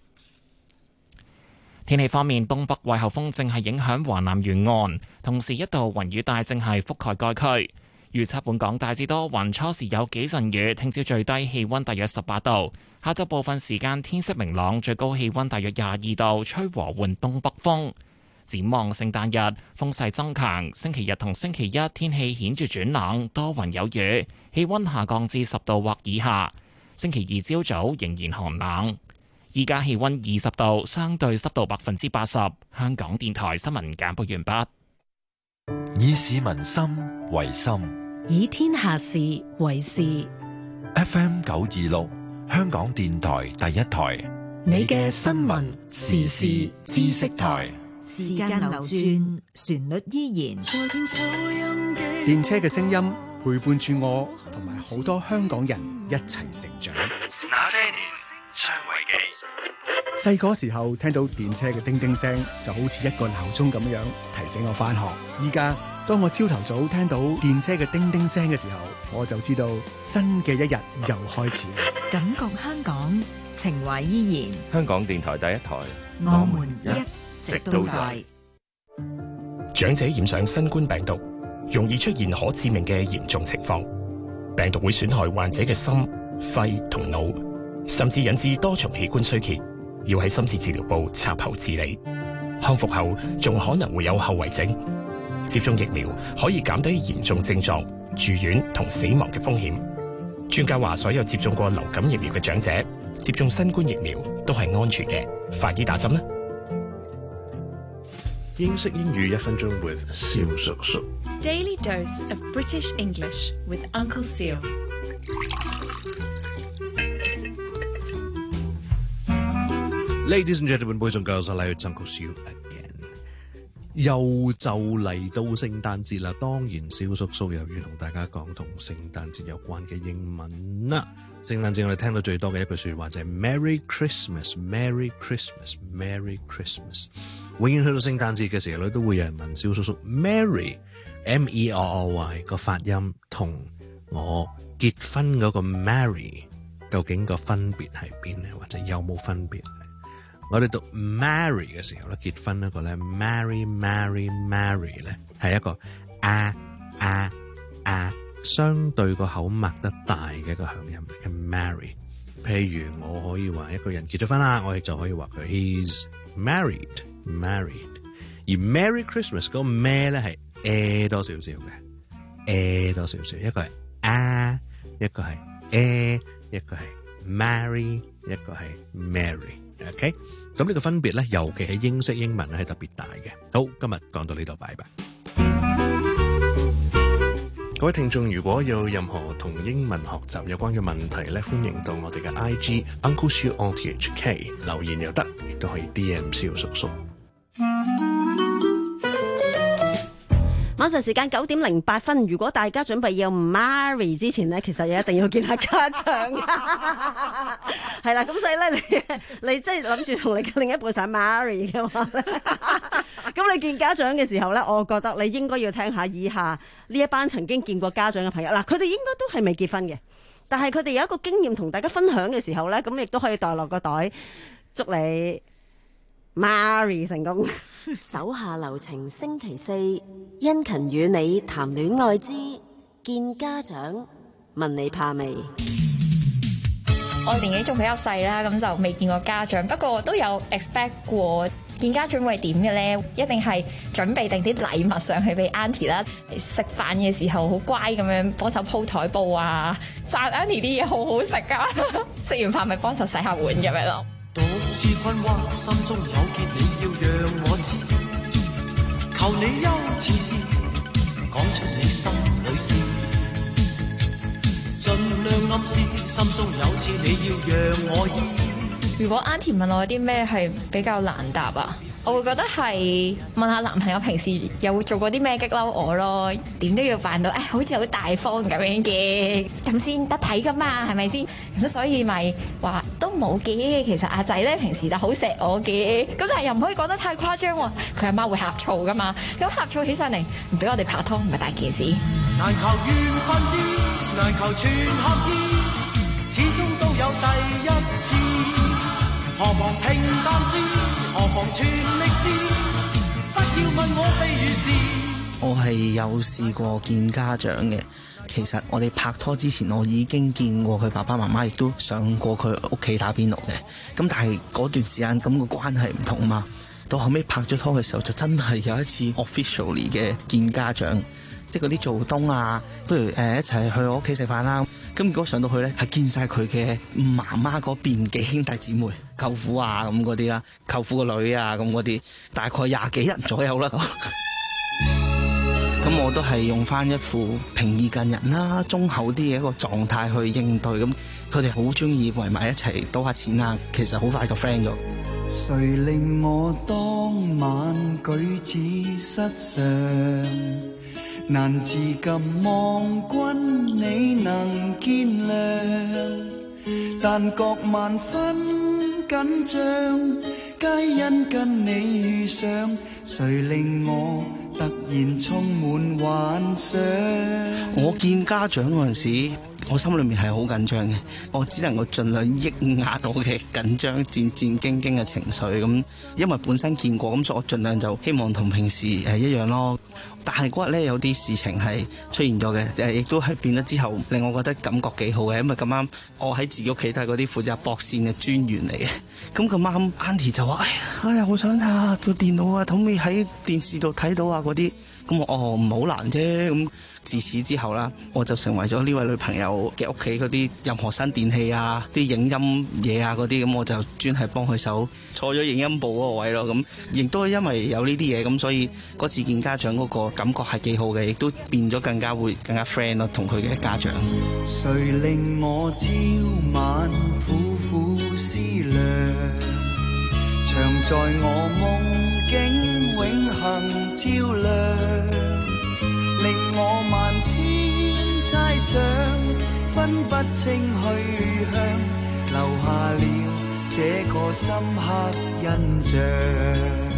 天氣方面，東北季候風正係影響華南沿岸，同時一道雲雨帶正係覆蓋該區。預測本港大致多雲，初時有幾陣雨。聽朝最低氣溫大約十八度，下晝部分時間天色明朗，最高氣溫大約廿二度，吹和緩東北風。展望聖誕日風勢增強，星期日同星期一天氣顯著轉冷，多雲有雨，氣溫下降至十度或以下。星期二朝早仍然寒冷。依家氣溫二十度，相對濕度百分之八十。香港電台新聞簡報完畢。 以市民心為心， 以天下事為事。 F M 九二六，香港電台第一台， 你嘅新聞時事知識台。 時間流轉，旋律依然。 電車嘅聲音陪伴住我同埋好多香港人一齊成長。 那些年，張維記。 細個時候聽到電車嘅叮叮聲，就好似一個鬧鐘咁樣提醒我返學。依家當我朝頭早聽到電車嘅叮叮聲嘅時候，我就知道新嘅一日又開始。 感覺香港，情懷依然。 香港電台第一台， 我們一直都在。 長者染上新冠病毒，容易出現可致命嘅嚴重情況。病毒會損害患者嘅心、肺同腦，甚至引致多重器官衰竭，要喺深切治療部插喉治理。康復後仲可能會有後遺症。接種疫苗可以減低嚴重症狀、住院同死亡嘅風險。專家話，所有接種過流感疫苗嘅長者接種新冠疫苗都係安全嘅。快啲打針啦！ 英式英語一分鐘 with 蕭叔叔。 Daily dose of British English with Uncle Seal。 Ladies and gentlemen, boys and girls, hello, it's Uncle Seal again。又就嚟到聖誕節啦，當然蕭叔叔又要同大家講同聖誕節有關嘅英文啦。聖誕節我哋聽到最多嘅一句說話就係 Merry Christmas, Merry Christmas, Merry Christmas。 永遠去到聖誕節嘅時候咧，都會有人問蕭叔叔 Mary M E R R Y 個發音同我結婚嗰個 Mary 究竟個分別係邊咧，或者有冇分別？我哋讀 Mary 嘅時候咧，結婚嗰個咧 Mary Mary Mary 咧係一個啊啊啊，相對個口擘得大嘅一個響音嘅 Mary。譬如我可以話一個人結咗婚啦，我亦就可以話佢 He's married married。而 Merry Christmas 嗰個咩咧係 a 多少少嘅 a 多少少，一個係啊，一個係 a， 一個係 Mary， 一個係 Mary。OK， 咁呢個分別咧，尤其係英式英文咧係特別大嘅。好，今日講到呢度，拜拜。各位聽眾，如果有任何同英文學習有關嘅問題咧，歡迎到我哋嘅 I G Uncle Siu O T H K 留言又得，亦都可以 D M 蕭叔叔。 晚上時間九點零八分，如果大家準備要 marry 之前呢，其實一定要見下家長㗎。係啦，咁所以咧，你你即係諗住同你嘅另一半想 marry 嘅話咧，咁你見家長嘅時候咧，我覺得你應該要聽下以下呢一班曾經見過家長嘅朋友。嗱，佢哋應該都係未結婚嘅，但係佢哋有一個經驗同大家分享嘅時候咧，咁亦都可以袋落個袋，祝你 marry 成功。 手下留情，星期四殷勤與你談戀愛之見家長，問你怕未？ 我年紀仲比較細啦，咁就未見過家長，不過都有 expect 過見家長會係點嘅咧？一定係準備定啲禮物上去俾 Auntie 啦，食飯嘅時候好乖咁樣幫手鋪台布啊，讚 Auntie 啲嘢好好食噶，食完飯咪幫手洗下碗咁樣咯。 獨自困惑，心中有結，你要讓我知，求你優次講出你心裏事，盡量暗示心中有刺，你要讓我意。 如果 Auntie 問我有啲咩係比較難答啊，我會覺得係問下男朋友平時有做過啲咩激嬲我咯，點都要扮到誒、哎、好似好大方咁樣嘅，咁先得睇噶嘛，係咪先？咁所以咪話都冇嘅。其實阿仔咧平時就好錫我嘅，咁但係又唔可以講得太誇張喎，佢阿媽會呷醋噶嘛，咁呷醋起上嚟唔俾我哋拍拖唔係大件事。 難求緣分之，難求全合意，始終都有第一次。何妨平淡先，何妨全力試，不要問我非與是。 我係有試過見家長嘅，其實我哋拍拖之前，我已經見過佢爸爸媽媽，亦都上過佢屋企打邊爐嘅。咁但係嗰段時間咁個關係唔同嘛，到後尾拍咗拖嘅時候，就真係有一次 officially 嘅見家長。即係嗰啲做冬啊，不如誒、呃、一齊去我屋企食飯啦。咁如果上到去咧，係見晒佢嘅媽媽嗰邊嘅兄弟姊妹、舅父啊咁嗰啲啦，舅父個女啊咁嗰啲，大概廿幾人左右啦。咁我都係用翻一副平易近人啦、忠厚啲嘅一個狀態去應對。咁佢哋好中意圍埋一齊賭下錢啊，其實好快就 friend 咗。 誰令我當晚舉止失常，難自禁望君你能見諒，但覺萬分緊張，皆因跟你遇上，誰令我突然充滿幻想。 我見家長嗰陣時，我心裏面係好緊張嘅，我只能夠盡量抑壓到嘅緊張、戰戰兢兢嘅情緒。咁因為本身見過，咁所以我盡量就希望同平時誒一樣咯。但係嗰日咧有啲事情係出現咗嘅，誒亦都係變咗之後，令我覺得感覺幾好嘅。因為咁啱我喺自己屋企都係嗰啲負責駁線嘅專員嚟嘅。咁咁啱 Auntie 就話：哎呀，哎呀，好想睇下個電腦啊，可唔可以喺電視度睇到啊嗰啲。咁我哦唔好難啫。咁自此之後啦，我就成為咗呢位女朋友嘅屋企嗰啲任何新電器啊、啲影音嘢啊嗰啲，咁我就專係幫佢手坐咗影音部嗰個位咯。咁亦都因為有呢啲嘢，咁所以嗰次見家長嗰個感覺係幾好嘅，亦都變咗更加會更加 friend 咯，同佢嘅家長。 誰令我朝晚苦苦思量，常在我夢境永恆照亮，令我萬千猜想，分不清去向，留下了這個深刻印象。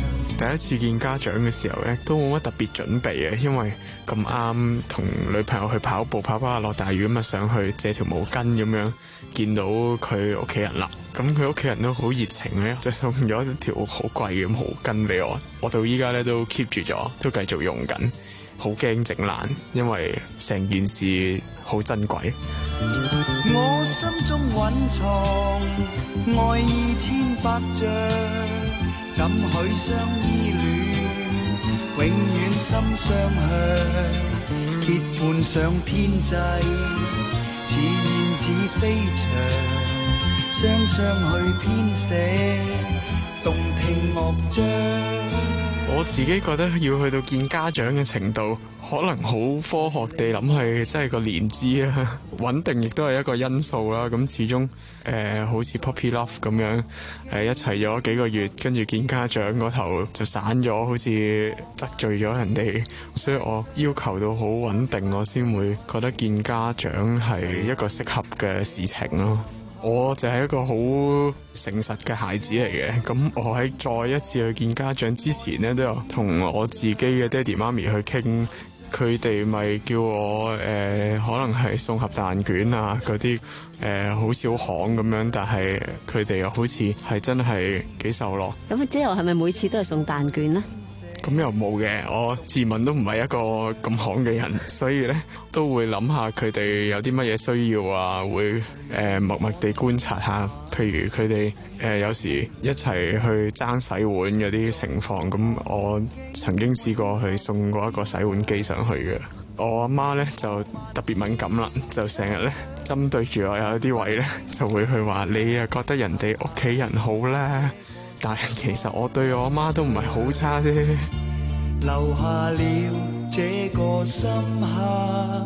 第一次見家長嘅時候咧，都冇乜特別準備嘅，因為咁啱同女朋友去跑步，跑跑下落大雨咁啊，上去借條毛巾咁樣，見到佢屋企人啦。咁佢屋企人都好熱情咧，就送咗一條好貴嘅毛巾俾我。我到依家咧都 keep 住咗，都繼續用緊。好驚整爛，因為成件事好珍貴。 我心中蘊藏愛意千百丈，怎許相依戀，永遠心相向，結伴上天際，似燕子飛翔，雙雙去編寫動聽樂章。 我自己覺得要去到見家長嘅程度，可能好科學地諗係真係個年資啦，穩定亦都係一個因素啦。咁始終誒、呃、好似 puppy love 咁樣誒、呃、一齊咗幾個月，跟住見家長嗰頭就散咗，好似得罪咗人哋，所以我要求到好穩定，我先會覺得見家長係一個適合嘅事情咯。我就係一個好誠實嘅孩子嚟嘅，咁我喺再一次去見家長之前呢，都有同我自己嘅爹哋媽咪去傾，佢哋咪叫我誒、呃、可能係送盒蛋卷啊嗰啲誒好似好行咁樣，但係佢哋又好似係真係幾受落。 咁之後係咪每次都係送蛋卷呢？ 咁又冇嘅，我自問都唔係一個咁行嘅人，所以咧都會諗下佢哋有啲乜嘢需要啊，會誒、呃、默默地觀察下，譬如佢哋誒有時一齊去爭洗碗嗰啲情況，咁我曾經試過去送過一個洗碗機上去嘅。我阿媽咧就特別敏感啦，就成日咧針對住我有啲位咧就會去話你啊覺得人哋屋企人好咧。但係其實我對我媽都唔係好差啫， 留下了這個深刻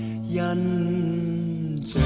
印象。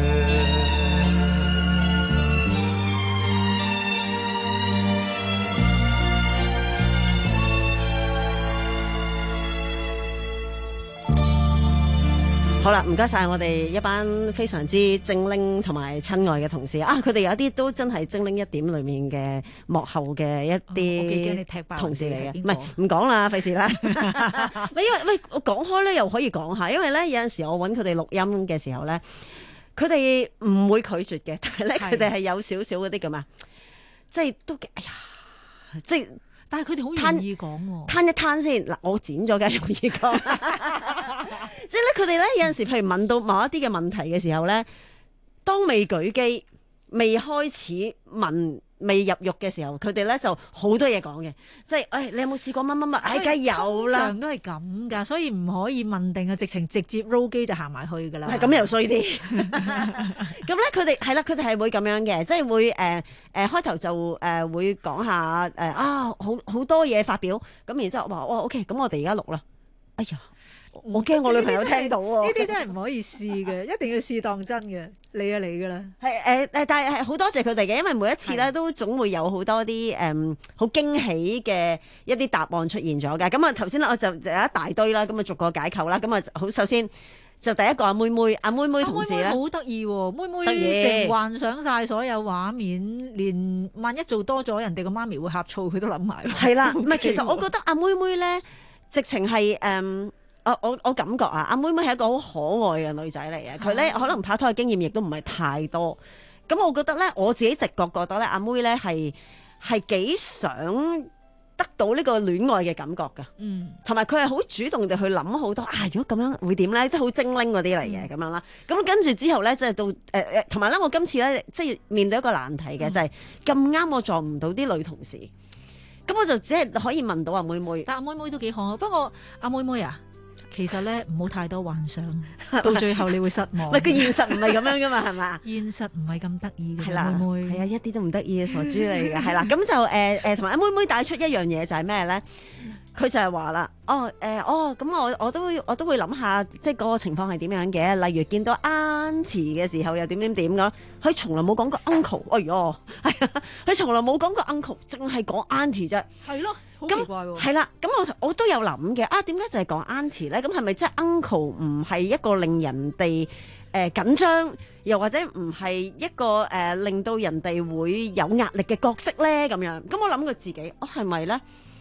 好啦，唔該晒我哋一班非常之精靈同埋親愛嘅同事啊！佢哋有啲都真係精靈一點裏面嘅幕後嘅一啲同事嚟嘅，唔係唔講啦，費事啦。喂，因為喂我講開咧，又可以講下，因為咧有陣時我揾佢哋錄音嘅時候咧，佢哋唔會拒絕嘅，但係咧佢哋係有少少嗰啲咁啊，即係都哎呀，即係。 但係佢哋好容易講喎， 攤一攤先嗱，我剪咗嘅容易講，即係咧佢哋咧有陣時，譬如問到某一啲嘅問題嘅時候咧，當未舉機、未開始問、未入獄嘅時候，佢哋咧就好多嘢講嘅，即係誒、哎、你有冇試過乜乜乜？唉，梗係有啦， 通常都係咁㗎，所以唔可以問定啊，直情直接 roll 機就行埋去㗎啦。 係咁又衰啲，咁咧佢哋係啦，佢哋係會咁樣嘅，即係會誒誒開頭就誒、呃、會講下誒、呃、啊好好多嘢發表，咁然之後話哦 OK，咁我哋而家錄啦。哎呀！我驚我女朋友聽到喎， 呢啲真係唔可以試嘅，一定要試當真嘅，嚟啊嚟㗎啦。 係誒誒，但係係好多謝佢哋嘅，因為每一次咧都總會有好多啲誒好驚喜嘅一啲答案出現咗嘅。咁啊頭先咧我就有一大堆啦，咁啊逐個解構啦。咁啊好首先就第一個阿妹妹，阿妹妹同事咧好得意喎，妹妹淨幻想晒所有畫面，連萬一做多咗人哋個媽咪會呷醋，佢都諗埋。 係啦，唔係其實我覺得阿妹妹咧，直情係誒。我我我感覺啊，阿妹妹係一個好可愛嘅女仔嚟嘅，佢咧可能拍拖嘅經驗亦都唔係太多，咁我覺得咧，我自己直覺覺得咧，阿妹咧係係幾想得到呢個戀愛嘅感覺㗎，嗯，同埋佢係好主動地去諗好多啊，如果咁樣會點咧，即係好精靈嗰啲嚟嘅咁樣啦，咁跟住之後咧，即係到誒誒，同埋咧，我今次咧即係面對一個難題嘅，嗯、就係咁啱我撞唔到啲女同事，咁我就只係可以問到阿妹妹， 但阿妹妹都幾可愛，不過阿妹妹啊。其實咧唔好太多幻想，到最後你會失望。 喂，個現實唔係咁樣噶嘛，係嘛？ 現實唔係咁得意嘅， 啦妹妹。 係啊，一啲都唔得意嘅傻豬嚟嘅，係啦。咁就誒誒，同埋阿妹妹帶出一樣嘢就係咩咧？佢就係話啦，哦誒、呃、哦，咁我我都我都會諗下，即係嗰個情況係點樣嘅。例如見到 auntie 嘅時候又點點點咁，佢從來冇講過 uncle。哎喲，係啊，佢從來冇講過 uncle，淨係講 auntie 啫。 係咯，好奇怪喎。 係啦，咁我我都有諗嘅。啊，點解就係講 auntie 咧？咁係咪即係 uncle 唔係一個令人哋誒緊張，又或者唔係一個誒、呃、令到人哋會有壓力嘅角色咧？咁樣，咁我諗過自己，哦係咪咧？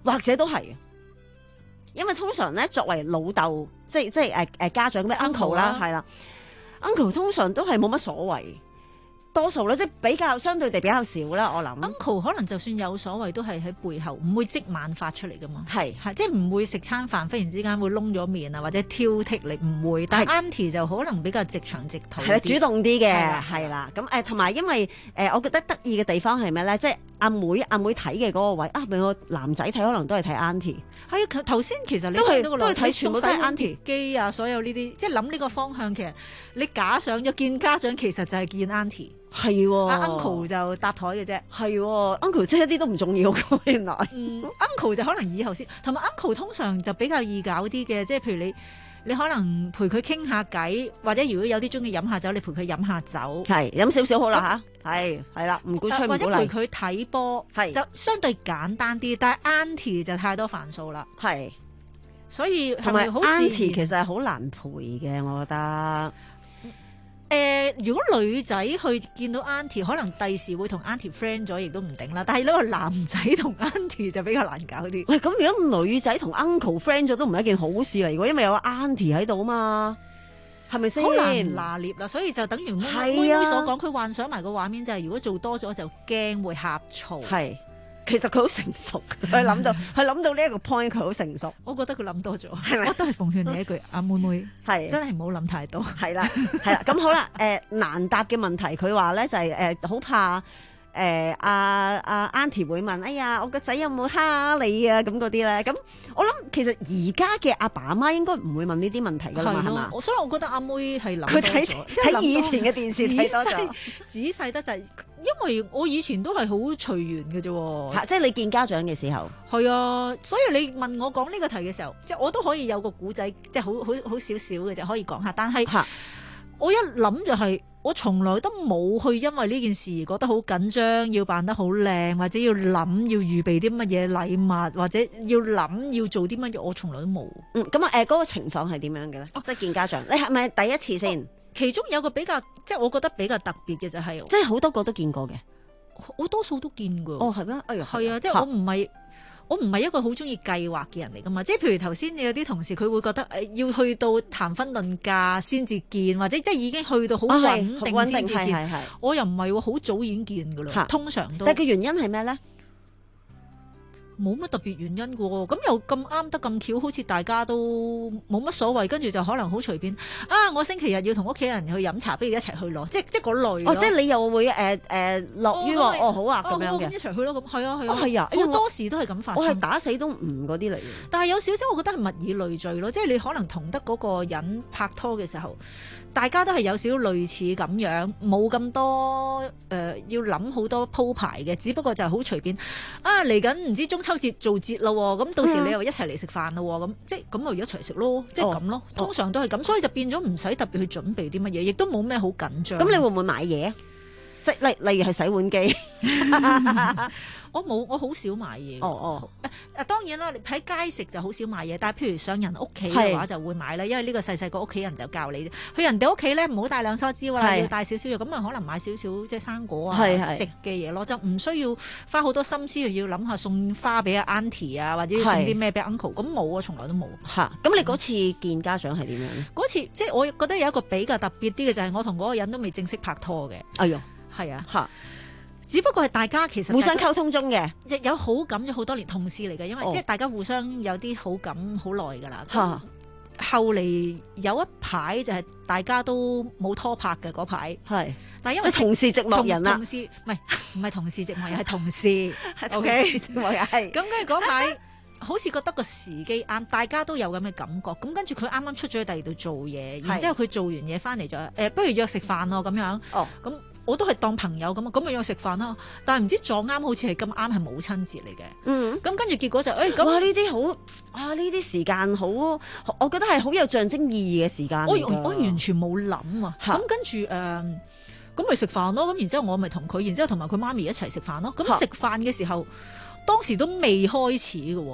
或者都係，因為通常咧作為老豆，即係即係誒誒家長咩 uncle 啦，係啦 ，uncle 通常都係冇乜所謂。多數咧，即係比較相對地比較少啦。我諗 uncle 可能就算有所謂，都係喺背後唔會即晚發出嚟噶嘛。 係係即係唔會食餐飯忽然之間會燶咗面啊，或者挑剔你唔會。但係 auntie 就可能比較直腸直肚， 係啦，主動啲嘅係啦。咁誒同埋因為誒、呃，我覺得得意嘅地方係咩咧？即係阿妹阿妹睇嘅嗰個位啊，俾個男仔睇可能都係睇 auntie。係啊，頭先其實你都係到個都係睇全部都係 auntie 機啊，所有呢啲即係諗呢個方向，其實你假想咗見家長，其實就係見 auntie。 係喎， 阿 uncle 就搭台嘅啫。 係喎 ，uncle 即係一啲都唔重要嘅原來。 嗯，uncle 就可能以後先，同埋 uncle 通常就比較易搞啲嘅，即係譬如你你可能陪佢傾下偈，或者如果有啲中意飲下酒，你陪佢飲下酒。 係飲少少好啦吓，係係啦，唔鼓吹唔鼓勵。 或者陪佢睇波，係就相對簡單啲，但係 auntie 就太多繁數啦。 係， 所以同埋係咪好 auntie 其實係好難陪嘅，我覺得。 誒、呃，如果女仔去見到 auntie，可能第時會同 auntie friend 咗，亦都唔定啦。但係呢個男仔同 auntie 就比較難搞啲。 喂，咁如果女仔同 uncle friend 咗，都唔係一件好事嚟嘅，因為有個 auntie 喺度嘛，係咪先？ 好難拿捏啦，所以就等於妹妹妹妹所講，佢幻想埋個畫面就係，如果做多咗就驚會呷醋。 係。其實佢好成熟，佢諗到佢諗到呢一個 point，佢好成熟。 我覺得佢諗多咗， 係咪？ 我都係奉勸你一句，阿妹妹係真係唔好諗太多。 係啦，係啦。咁好啦，誒、呃、難答嘅問題，佢話咧就係誒好怕誒阿阿 auntie 會問，哎呀，我個仔有冇蝦你啊？咁嗰啲咧，咁我諗其實而家嘅阿爸阿媽應該唔會問呢啲問題㗎啦嘛，係嘛？ 所以我覺得阿妹係諗佢睇睇以前嘅電視睇多咗， 仔細得就係。因為我以前都係好隨緣嘅啫， 即係你見家長嘅時候， 係啊，所以你問我講呢個題嘅時候，即係我都可以有個古仔，即係好好好少少嘅就可以講下。但係我一諗就係、是，我從來都冇去因為呢件事而覺得好緊張，要扮得好靚，或者要諗要預備啲乜嘢禮物，或者要諗要做啲乜嘢，我從來都冇。 嗯，咁啊誒，嗰個情況係點樣嘅咧？即係見家長，你係咪第一次先？哦， 其中有個比較，即係我覺得比較特別嘅就係、是， 即係好多個都見過嘅， 我多數都見過。 哦，係咩？哎呀， 係啊，即係我唔係，我唔係一個好中意計劃嘅人嚟噶嘛。即係譬如頭先你有啲同事，佢會覺得誒要去到談婚論嫁先至見，或者即係已經去到好穩定先至見。 啊、 我又唔係喎，好早已經見噶啦，通常都。 但係個原因係咩咧？ 冇乜特別原因嘅喎，咁又咁啱得咁巧，好似大家都冇乜所謂，跟住就可能好隨便啊！我星期日要同屋企人去飲茶，不如一齊去咯，即即嗰類。 哦，即係你又會誒誒樂於話哦好啊咁樣嘅， 咁一齊去咯，咁係啊係啊， 係啊， 好多時都係咁發生。 我係打死都唔嗰啲嚟嘅。但係有少少，我覺得係物以類聚咯，即係你可能同得嗰個人拍拖嘅時候，大家都係有少少類似咁樣，冇咁多誒、呃、要諗好多鋪排嘅，只不過就係好隨便啊！嚟緊唔知中秋節做節咯，咁到時你又一齊嚟食飯咯，咁、嗯、即係咁咪一齊食咯，即係咁咯。通常都係咁，所以就變咗唔使特別去準備啲乜嘢，亦都冇咩好緊張。 咁你會唔會買嘢？即例例如係洗碗機。 我冇，我好少買嘢。 哦哦， 誒當然啦，你喺街食就好少買嘢，但係譬如上人屋企嘅話就會買啦，因為呢個細細個屋企人就教你，去人哋屋企咧唔好帶兩梳蕉啦，要帶少少嘢，咁啊可能買少少即係生果啊食嘅嘢咯，就唔需要花好多心思要諗下送花俾阿 auntie 啊，或者要送啲咩俾 uncle，咁冇啊，從來都冇。 嚇，咁你嗰次見家長係點樣咧？ 嗰次即係我覺得有一個比較特別啲嘅就係我同嗰個人都未正式拍拖嘅。 哎呦， 係啊， 嚇。 只不過係大家其實互相溝通中嘅， 亦有好感咗好多年，同事嚟嘅，因為即係大家互相有啲好感好耐㗎啦。 嚇， 後嚟有一排就係大家都冇拖拍嘅嗰排， 係， 但係因為同事寂寞人啦， 同事唔係唔係同事寂寞人係同事，O K 寂寞人係。咁跟住嗰排好似覺得個時機啱，大家都有咁嘅感覺。咁跟住佢啱啱出咗去第二度做嘢，然之後佢做完嘢翻嚟就誒，不如約食飯咯咁樣。哦，咁。我都係當朋友咁啊，咁咪約食飯啦。但係唔知撞啱，好似係咁啱係母親節嚟嘅。嗯，咁跟住結果就誒咁。哇！呢啲好啊，呢啲時間好，我覺得係好有象徵意義嘅時間。我我完全冇諗啊。咁跟住誒，咁咪食飯咯。咁然之後我咪同佢，然之後同埋佢媽咪一齊食飯咯。咁食飯嘅時候，當時都未開始嘅喎。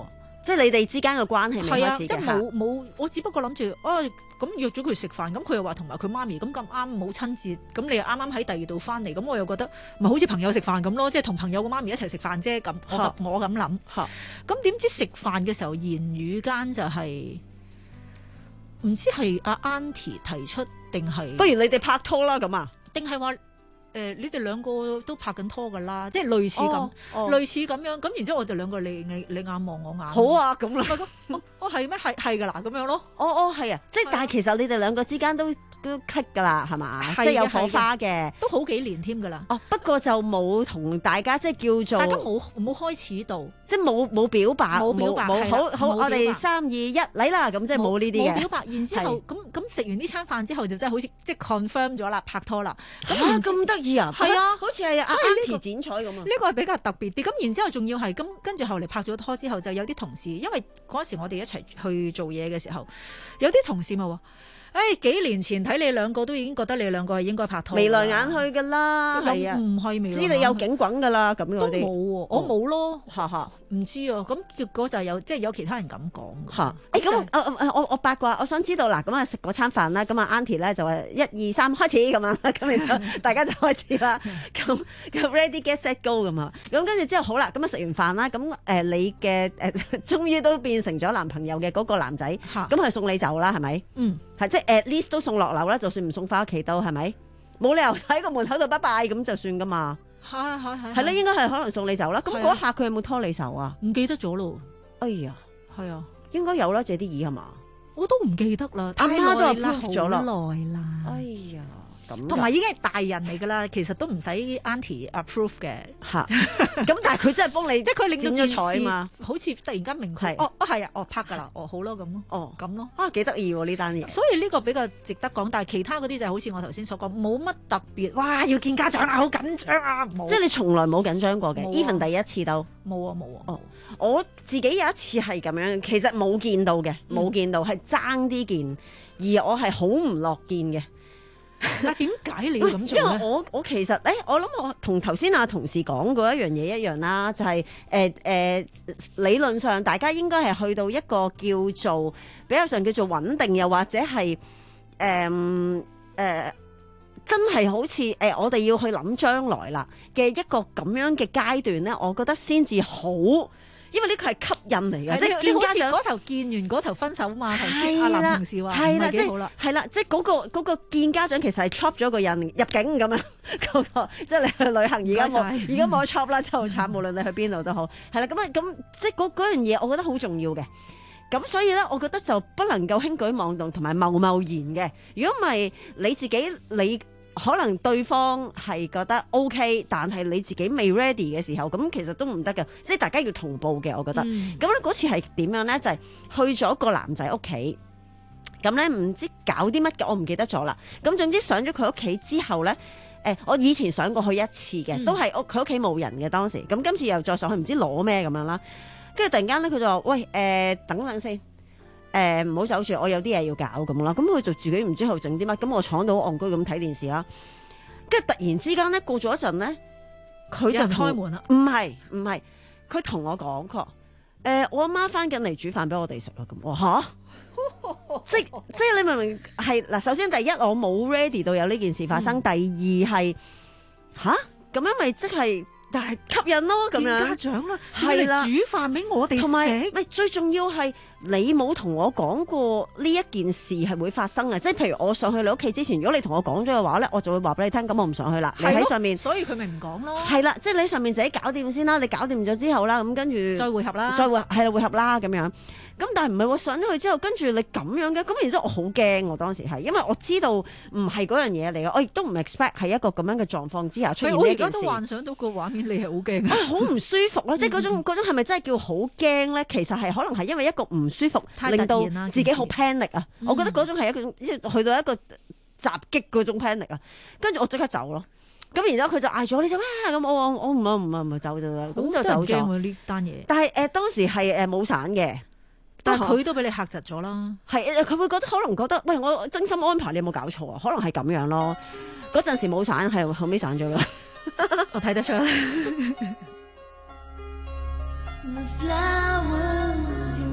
即係你哋之間嘅關係未係啊， 開始嘅。 即係冇冇，我只不過諗住啊，咁約咗佢食飯，咁佢又話同埋佢媽咪咁咁啱母親節，咁你又啱啱喺第二度翻嚟，咁我又覺得咪好似朋友食飯咁咯，即係同朋友個媽咪一齊食飯啫，咁我我咁諗。咁點知食飯嘅時候言語間就係、是、唔知係阿 Auntie 提出定係？ 不如你哋拍拖啦咁啊？定係話？誒、呃，你哋兩個都拍緊拖㗎啦，即係類似咁、哦哦，類似咁樣。咁然之後我哋兩個你你你眼望我眼。 好啊，咁啦。 哦，哦係咩？係係㗎啦，咁樣咯。 哦哦，係啊，即係但係其實你哋兩個之間都都 click 㗎啦，係嘛？即係有火花嘅， 都好幾年添㗎啦。 哦，不過就冇同大家即係叫做。 大家冇冇開始到， 即係冇冇表白， 冇表白， 冇好好，我哋三二一嚟啦，咁即係冇呢啲嘅。 冇表白，然之後咁咁食完呢餐飯之後就真係好似即係 confirm 咗啦，拍拖啦。 咁咁得意啊！ 係啊。 好似係阿 Auntie 剪彩咁啊！ 呢個係比較特別啲。咁然之後仲要係咁，跟住後嚟拍咗拖之後，就有啲同事，因為嗰時我哋一齊去做嘢嘅時候，有啲同事咪話：，誒、哎、幾年前睇你兩個都已經覺得你兩個係應該拍拖， 眉來眼去㗎啦，係啊， 唔係眉來眼去， 知你有景滾㗎啦，咁都冇喎，我冇咯， 嚇嚇， 唔知啊。咁結果就有即係有其他人咁講嚇。誒咁，我我八卦，我想知道嗱，咁啊食嗰餐飯啦，咁啊 Auntie 咧就話一二三開始咁樣，咁然之後大家就開始啦，咁咁 ready get set go 咁啊，咁跟住之後好啦，咁啊食完飯啦，咁誒你嘅誒終於都變成咗男朋友嘅嗰個男仔，咁佢送你走啦，係咪？ 嗯， 係即係 at least 都送落樓啦，就算唔送翻屋企都係咪？冇理由喺個門口度拜拜咁就算噶嘛。 係係係。 係咧，應該係可能送你走啦。咁嗰一下佢有冇拖你手啊？ 唔記得咗咯。 哎呀， 係啊， 應該有啦，借啲耳係嘛？ 我都唔記得啦， 阿媽都係啦， proof 咗啦， 好耐啦。 哎呀，咁同埋已經係大人嚟㗎啦，其實都唔使 Auntie approve 嘅嚇。咁但係佢真係幫你， 即係佢令到件事嘛， 好似突然間明確。哦哦係啊，哦拍㗎啦，哦好咯咁咯， 哦咁咯。 啊幾得意喎呢單嘢。 所以呢個比較值得講，但係其他嗰啲就係好似我頭先所講，冇乜特別。哇，要見家長啊，好緊張啊，冇。 即係你從來冇緊張過嘅 ，even 第一次都冇啊冇啊。 哦，我自己有一次係咁樣，其實冇見到嘅，冇見到係爭啲見，而我係好唔樂見嘅。 嗱，點解你要咁做咧？ 因為我我其實誒，我諗我同頭先阿同事講過一樣嘢一樣啦，就係誒誒理論上大家應該係去到一個叫做比較上叫做穩定，又或者係誒誒真係好似誒、呃、我哋要去諗將來啦嘅一個咁樣嘅階段咧，我覺得先至好。因為呢個係吸引嚟嘅，即係見家長嗰頭見完嗰頭分手嘛。頭先阿林同事話唔係幾好啦， 係啦，即係嗰個嗰個見家長其實係 chop 咗個人入境咁樣，嗰個即係你去旅行而家冇而家冇 chop 啦，就慘。無論你去邊度都好，係啦，咁啊咁即係嗰嗰樣嘢，我覺得好重要嘅。咁所以咧，我覺得就不能夠輕舉妄動同埋貿貿然嘅。如果唔係你自己你。可能對方係覺得 OK， 但係你自己未 ready 嘅時候，咁其實都唔得嘅，即係大家要同步嘅，我覺得。咁咧嗰次係點樣咧？就係、是、去咗個男仔屋企，咁咧唔知搞啲乜嘅，我唔記得咗啦。咁總之上咗佢屋企之後咧，誒、呃，我以前上過去一次嘅，都係屋佢屋企冇人嘅當時。咁今次又再上去，唔知攞咩咁樣啦。跟住突然間咧，佢就話：喂，誒、呃，等等先。誒唔好走住，我有啲嘢要搞咁啦。咁佢就自己唔知後整啲乜，咁我闖到戇居咁睇電視啦。跟住突然之間咧，過咗一陣咧，佢就開門啦。 唔係唔係，佢同我講佢誒，我阿媽翻緊嚟煮飯俾我哋食啦。咁我嚇，即即係你明唔明係嗱？首先第一我冇 ready 到有呢件事發生，嗯、第二係吓，咁樣咪即係。但係吸引咯，咁樣家長啦，係啦，煮飯俾我哋食。同埋， 咪最重要係你冇同我講過呢一件事係會發生嘅。即係譬如我上去你屋企之前，如果你同我講咗嘅話咧，我就會話俾你聽。咁我唔上去啦，你喺上面。 所以佢咪唔講咯。 係啦，即係你喺上面自己搞掂先啦。你搞掂咗之後啦，咁跟住再會合啦， 再會係啦會合啦咁樣。咁但係唔係喎，上咗去之後，跟住你咁樣嘅，咁然之後我好驚，我當時係，因為我知道唔係嗰樣嘢嚟嘅，我亦都唔 expect 係一個咁樣嘅狀況之下出現呢件事。 我而家都幻想到個畫面，你係好驚， 好唔舒服咯，即係嗰種嗰種係咪真係叫好驚咧？其實係可能係因為一個唔舒服，令到自己好 panic 啊！我覺得嗰種係一個去到一個襲擊嗰種 panic 啊，跟住我即刻走咯。咁然之後佢就嗌咗你做咩？咁我我我唔啊唔啊唔係走咗啦，咁就走咗。 呢單嘢， 但係誒當時係誒冇散嘅。 但係佢都俾你嚇窒咗啦， 係佢會覺得可能覺得，喂，我真心安排，你有冇搞錯啊？可能係咁樣咯。嗰陣時冇散，係後尾散咗啦。 我睇得出。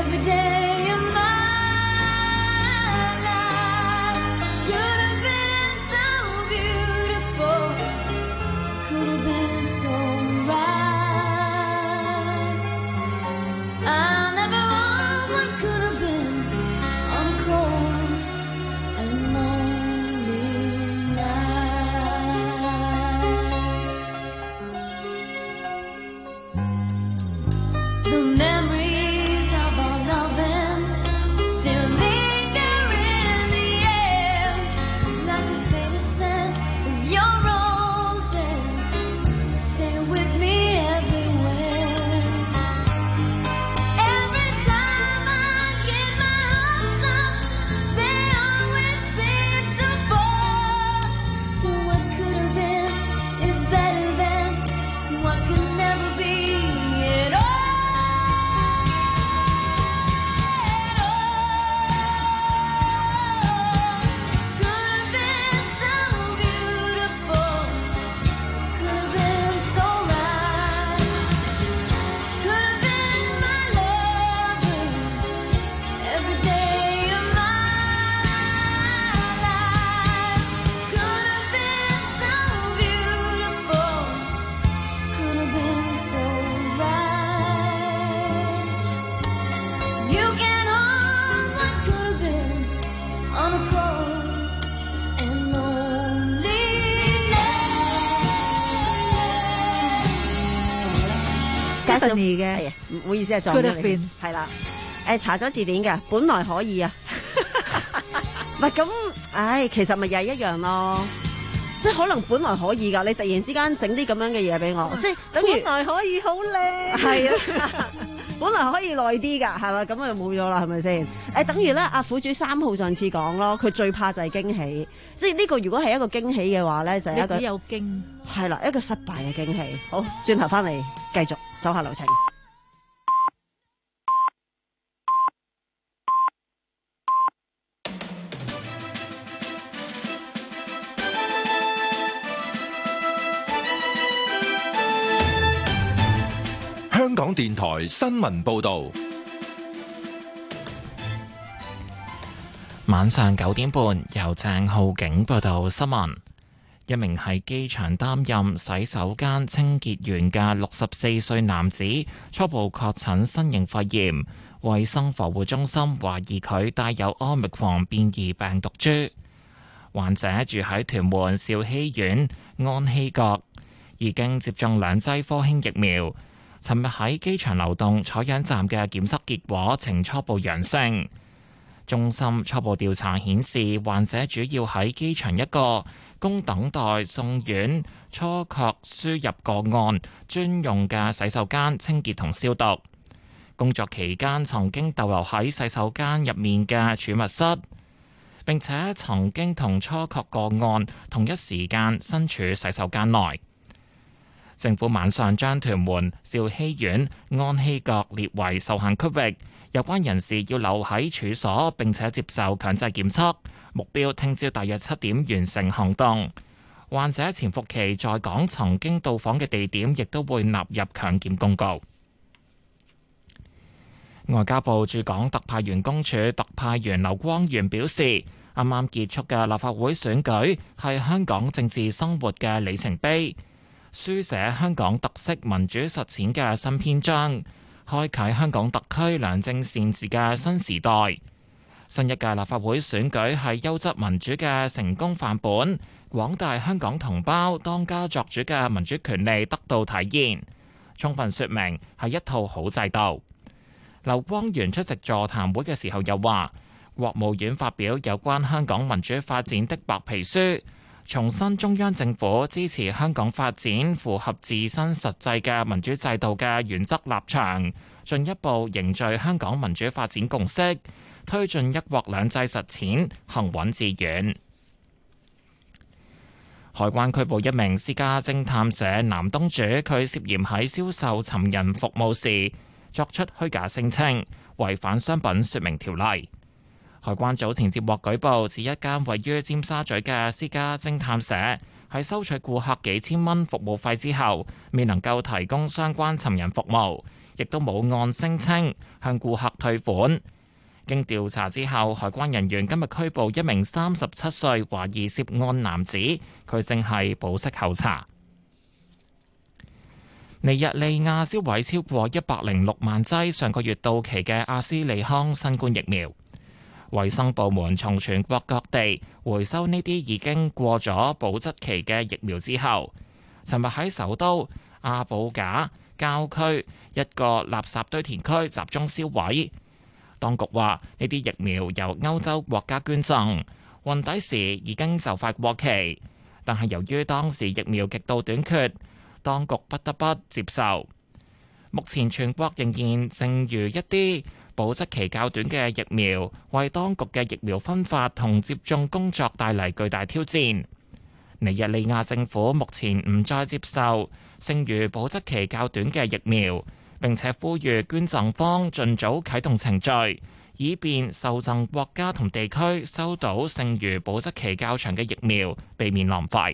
every day of my life could have been so beautiful, could have been so right. I never was what could have been on a cold and lonely night. The memories of our loving still linger in the air, like the faded scent of your roses. Stay with me everywhere. Every time I get my hopes up, they always seem to fall. So what could have been is better than what could never be at all. Could have been so beautiful, could have been so right, could have been my lover every day of my life. Could have been so beautiful, could have been so right. You can hold what could have been on a cold and lonely Tiffany 嘅，係啊，唔好意思啊，撞咗 Could have 你 been， 係啦。誒，查咗字典嘅，本來可以啊。唔係咁，唉，其實咪又係一樣咯。即係可能本來可以㗎，你突然之間整啲咁樣嘅嘢俾我，即係等於本來可以好靚， 係啊，本來可以耐啲㗎，係嘛？咁啊冇咗啦，係咪先？誒，等於咧，阿苦主三號上次講咯，佢最怕就係驚喜，即係呢個如果係一個驚喜嘅話咧，就係一個你只有驚。 係啦，一個失敗嘅驚喜。好，轉頭翻嚟繼續手下留情。 香港電台新聞報導， 晚上九點半由鄭浩景報道新聞。一名喺機場擔任洗手間清潔員嘅六十四歲男子初步確診新型肺炎，衛生防護中心懷疑佢帶有 Omicron 變異病毒株。患者住喺屯門兆禧苑安禧閣，已經接種兩劑科興疫苗。尋日喺機場流動採樣站嘅檢測結果呈初步陽性。中心初步調查顯示，患者主要喺機場一個供等待送院初確輸入個案專用嘅洗手間清潔同消毒。工作期間曾經逗留喺洗手間入面嘅儲物室，並且曾經同初確個案同一時間身處洗手間內。政府晚上將屯門兆禧苑安禧閣列為受限區域，有關人士要留喺處所並且接受強制檢測，目標聽朝大約七點完成行動。患者潛伏期在港曾經到訪嘅地點亦都會納入強檢公告。外交部駐港特派員公署特派員劉光源表示，啱啱結束嘅立法會選舉係香港政治生活嘅里程碑，書寫香港特色民主實踐嘅新篇章，開啟香港特區良政善治嘅新時代。新一屆立法會選舉係優質民主嘅成功範本，廣大香港同胞當家作主嘅民主權利得到體現，充分說明係一套好制度。劉光源出席座談會嘅時候又話，國務院發表有關香港民主發展的白皮書，重申中央政府支持香港發展符合自身實際嘅民主制度嘅原則立場，進一步凝聚香港民主發展共識，推進一國兩制實踐行穩致遠。海關拘捕一名私家偵探社男東主，佢涉嫌喺銷售尋人服務時作出虛假聲稱，違反商品說明條例。 海關早前接獲舉報，指一間位於尖沙咀嘅私家偵探社喺收取顧客幾千蚊服務費之後，未能夠提供相關尋人服務，亦都冇按聲稱向顧客退款。經調查之後，海關人員今日拘捕一名三十七歲懷疑涉案男子，佢正係保釋候查。尼日利亞銷毀超過一百零六萬劑上個月到期嘅阿斯利康新冠疫苗。衛生部門從全國各地回收呢啲已經過咗保質期嘅疫苗之後，尋日喺首都阿布賈郊區一個垃圾堆填區集中銷毀。當局話呢啲疫苗由歐洲國家捐贈，運抵時已經就快過期，但係由於當時疫苗極度短缺，當局不得不接受。目前全國仍然剩餘一啲保質期較短嘅疫苗，為當局嘅疫苗分發同接種工作帶嚟巨大挑戰。尼日利亞政府目前唔再接受剩餘保質期較短嘅疫苗，並且呼籲捐贈方盡早啟動程序，以便受贈國家同地區收到剩餘保質期較長嘅疫苗，避免浪費。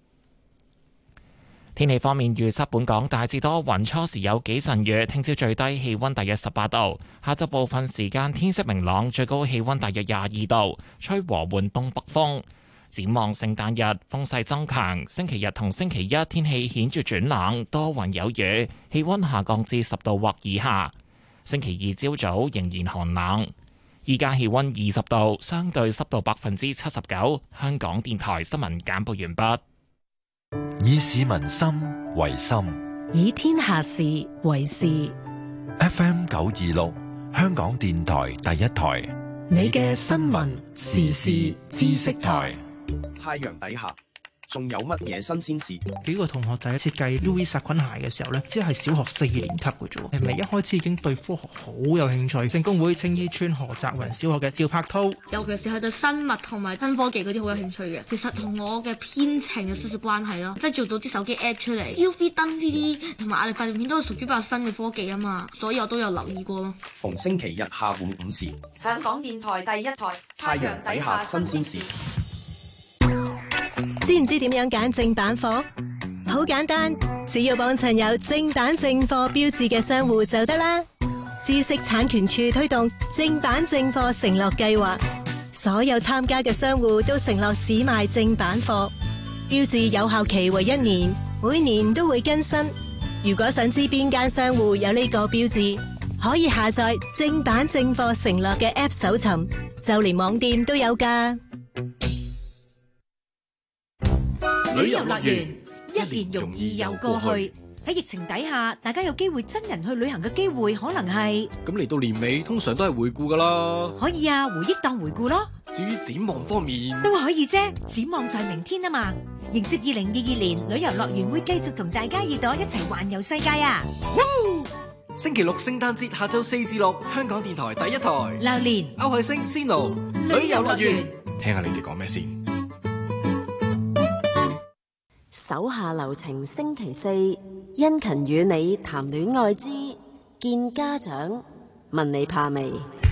天氣方面預測，本港大致多雲，初時有幾陣雨。聽朝最低氣溫大約十八度，下晝部分時間天色明朗，最高氣溫大約廿二度，吹和緩東北風。展望聖誕日風勢增強，星期日同星期一天氣顯著轉冷，多雲有雨，氣溫下降至十度或以下。星期二朝早仍然寒冷。依家氣溫二十度，相對濕度百分之七十九。香港電台新聞簡報完畢。 以市民心為心， 以天下事為事。 F M 九二六，香港電台第一台， 你嘅新聞時事知識台。 太陽底下仲有乜嘢新鮮事？ 幾個同學仔設計 U V 殺菌鞋嘅時候呢，只係小學四年級嘅啫，係咪一開始已經對科學好有興趣？聖公會青衣村何澤雲小學嘅趙柏濤， 尤其是係對生物同埋新科技嗰啲好有興趣嘅，其實同我嘅編程有少少關係咯，即係做到啲手機 app 出嚟 ，U V 燈呢啲同埋壓力發電片都係屬於比較新嘅科技啊嘛，所以我都有留意過咯。 逢星期日下午五時， 香港電台第一台， 太陽底下新鮮事。 知唔知點樣揀正版貨？好簡單，只要幫襯有正版正貨標誌嘅商戶就得啦。知識產權處推動正版正貨承諾計劃，所有參加嘅商戶都承諾只賣正版貨，標誌有效期為一年，每年都會更新。如果想知邊間商戶有呢個標誌，可以下載正版正貨承諾嘅 App 搜尋，就連網店都有㗎。 旅遊樂園一年容易又過去。 喺疫情底下，大家有機會真人去旅行嘅機會可能係咁，嚟到年尾通常都係回顧噶啦。 可以啊，回憶當回顧咯。 至於展望方面都可以啫，展望在明天啊嘛。迎接二零二二年，旅遊樂園會繼續同大家耳朵一齊環遊世界啊！ 星期六聖誕節下晝四至六，香港電台第一台。 榴蓮、 歐海星、Sino 旅遊樂園，聽下你哋講咩先。 手下留情，星期四，殷勤與你談戀愛之見家長，問你怕未？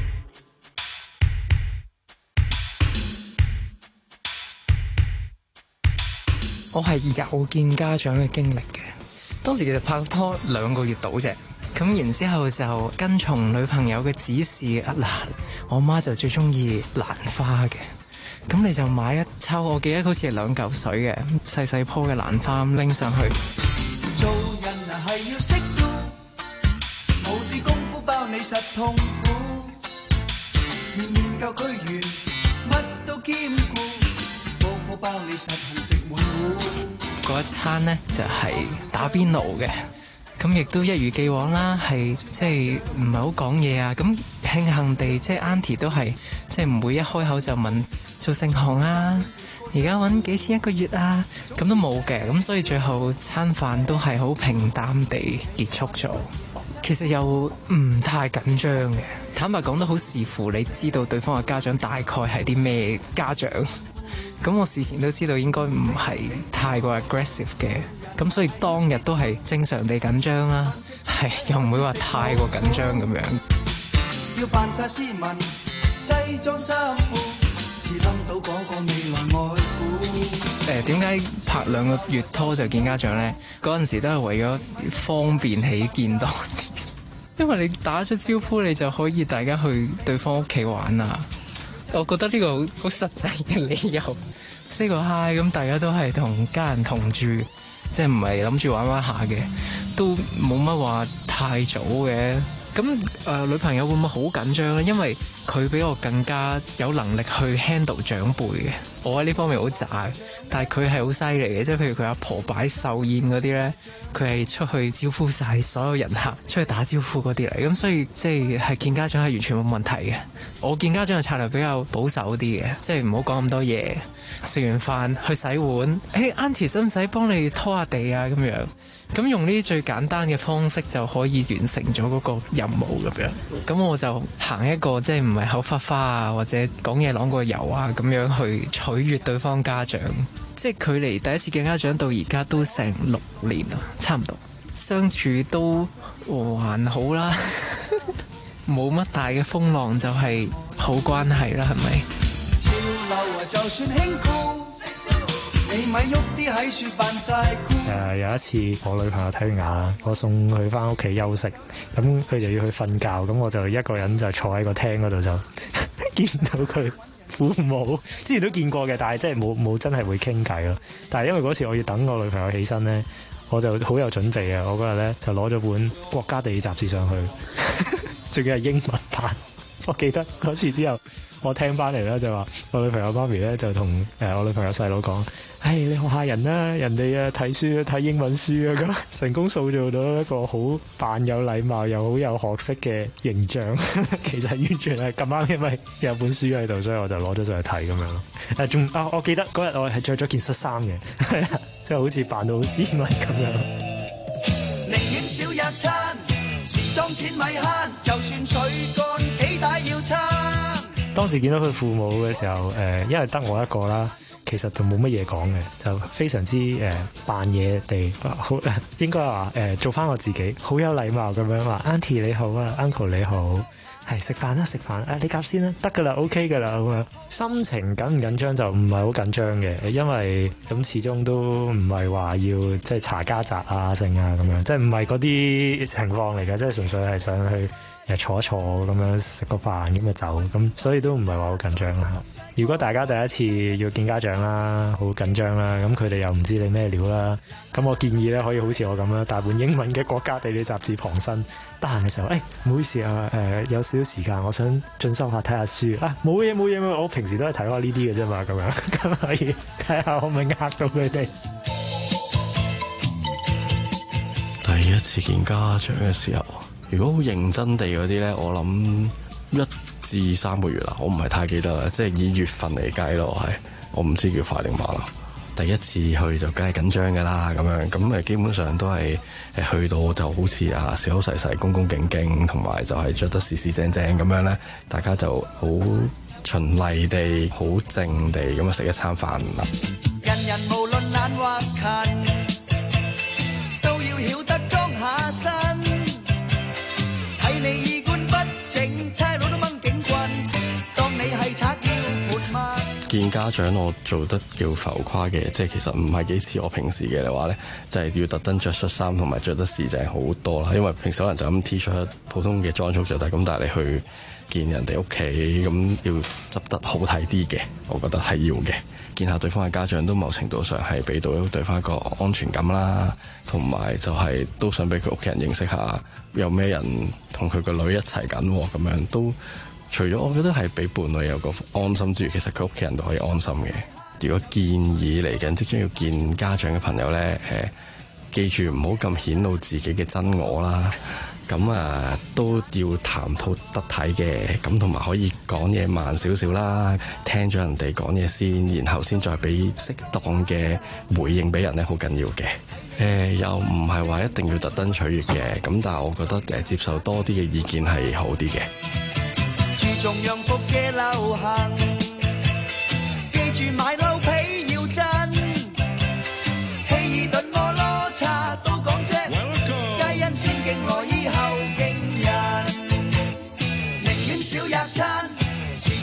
我係有見家長嘅經歷嘅，當時其實拍拖兩個月到啫，咁然之後就跟從女朋友嘅指示，嗱，我媽就最中意蘭花嘅。咁你就買一抽，我記得好似係兩嚿水嘅細細棵嘅蘭花拎上去。 做人啊係要識到，冇啲功夫包你實痛苦，面面夠俱圓，乜都兼顧，鋪鋪包你實行食滿碗。 嗰一餐呢就係、是、打邊爐嘅，咁亦都一如既往啦，係即係唔係好講嘢啊。咁慶幸地，即係 Auntie 都係即係唔會一開口就問做盛行啊，而家揾幾錢一個月啊，咁都冇嘅。咁所以最後餐飯都係好平淡地結束咗。其實又唔太緊張嘅，坦白講都好視乎你知道對方嘅家長大概係啲咩家長。咁我事前都知道應該唔係太過 aggressive 嘅，咁所以當日都係正常地緊張啦，係又唔會話太過緊張咁樣。 要扮晒斯文， 西裝衫褲，只諗到嗰個未來愛撫。 誒點解拍兩個月拖就見家長咧？嗰陣時都係為咗方便起見多啲，因為你打出招呼你就可以大家去對方屋企玩啊。我覺得呢個好好實際嘅理由。say 個 hi 咁大家都係同家人同住，即係唔係諗住玩玩下嘅，都冇乜話太早嘅。咁誒、呃、女朋友會唔會好緊張咧？因為佢比我更加有能力去 handle 長輩嘅，我喺呢方面好渣，但係佢係好犀利嘅，即係譬如佢阿婆擺壽宴嗰啲咧，佢係出去招呼晒所有人客，出去打招呼嗰啲嚟，咁所以即係係見家長係完全冇問題嘅。我見家長嘅策略比較保守啲嘅，即係唔好講咁多嘢，食完飯去洗碗，誒 Auntie 使唔使幫你拖下地啊咁樣？咁用呢啲最簡單嘅方式就可以完成咗嗰個任務咁樣。咁我就行一個即係唔係口花花啊，或者講嘢啷個油啊咁樣去取悅對方家長。即係距離第一次見家長到而家都成六年啦，差唔多相處都還好啦，冇乜大嘅風浪就係好關係啦，係咪？ 潮流啊，就算輕酷，你咪喐啲喺雪扮晒酷。 誒有一次我女朋友睇完牙，我送佢翻屋企休息，咁佢就要去瞓覺，咁我就一個人就坐喺個廳嗰度就見到佢父母，之前都見過嘅，但係即係冇冇真係會傾偈咯。但係因為嗰次我要等我女朋友起身咧，我就好有準備啊！我嗰日咧就攞咗本國家地理雜誌上去，仲要係英文版。我記得嗰次之後，我聽翻嚟咧就話，我女朋友媽咪咧就同誒我女朋友細佬講：唉、哎，你學下人啦，人哋啊睇書睇英文書啊，咁成功塑造到一個好扮有禮貌又好有學識嘅形象。其實完全係咁啱，因為有本書喺度，所以我就攞咗上去睇咁樣咯。誒仲啊，我記得嗰日我係着咗件恤衫嘅，即係好似扮到好斯文咁樣。 寧願少一餐，時裝錢咪慳，就算水乾幾大要撐。 當時見到佢父母嘅時候，誒、呃，因為得我一個啦，其實就冇乜嘢講嘅，就非常之誒扮嘢地，好應該話誒做翻我自己，好有禮貌咁樣話 Auntie 你好啊 ，Uncle 你好，係食飯啦食飯，誒你夾先啦，得噶啦 ，OK 噶啦咁樣。心情緊唔緊張就唔係好緊張嘅，因為咁始終都唔係話要即係查家宅啊剩啊咁樣，即係唔係嗰啲情況嚟嘅，即係純粹係上去誒坐一坐咁樣食個飯咁就走，咁所以都唔係話好緊張啦。如果大家第一次要見家長啦，好緊張啦，咁佢哋又唔知你咩料啦，咁我建議咧可以好似我咁啦，帶本英文嘅國家地理雜誌旁身，得閒嘅時候，誒、哎、唔好意思啊，誒、呃、有少少時間，我想進修下睇下書啊，冇嘢冇嘢，我平時都係睇下呢啲嘅啫嘛，咁樣咁可以睇下可唔可以呃到佢哋。 第一次見家長嘅時候，如果好認真地嗰啲咧，我諗一至三個月啦，我唔係太記得啦，即係以月份嚟計咯，係我唔知叫快定慢啦。第一次去就梗係緊張㗎啦，咁樣咁誒基本上都係誒去到就好似啊小口細細、恭恭敬敬，同埋就係着得四四正正咁樣咧，大家就好循例地、好靜地咁樣食一餐飯啦。 人人無論懶或勤，都要曉得裝下身，睇你衣冠不整，差佬都掹警棍，當你係賊要潑墨。 見家長我做得叫浮誇嘅，即係其實唔係幾似我平時嘅話咧，就係、是、要特登着恤衫同埋着得時正好多啦。因為平時可能就咁 T 恤普通嘅裝束就得，咁但係你去見人哋屋企咁要執得好睇啲嘅，我覺得係要嘅。見下對方嘅家長都某程度上係俾到對方一個安全感啦，同埋就係都想俾佢屋企人認識下有咩人同佢個女一齊緊咁樣都。除咗我覺得係俾伴侶有個安心之餘，其實佢屋企人都可以安心嘅。如果建議嚟緊即將要見家長嘅朋友呢，誒記住唔好咁顯露自己嘅真我啦。咁啊都要談吐得體嘅，咁同埋可以講嘢慢少少啦，聽咗人哋講嘢先，然後先再俾適當嘅回應俾人呢，好緊要嘅。誒、呃、又唔係話一定要特登取悅嘅，咁但係我覺得誒接受多啲嘅意見係好啲嘅。 注重洋服嘅流行，記住買褸皮要真，希爾頓摩羅茶都講聲，皆因先敬我以後敬人，寧願少吔餐，時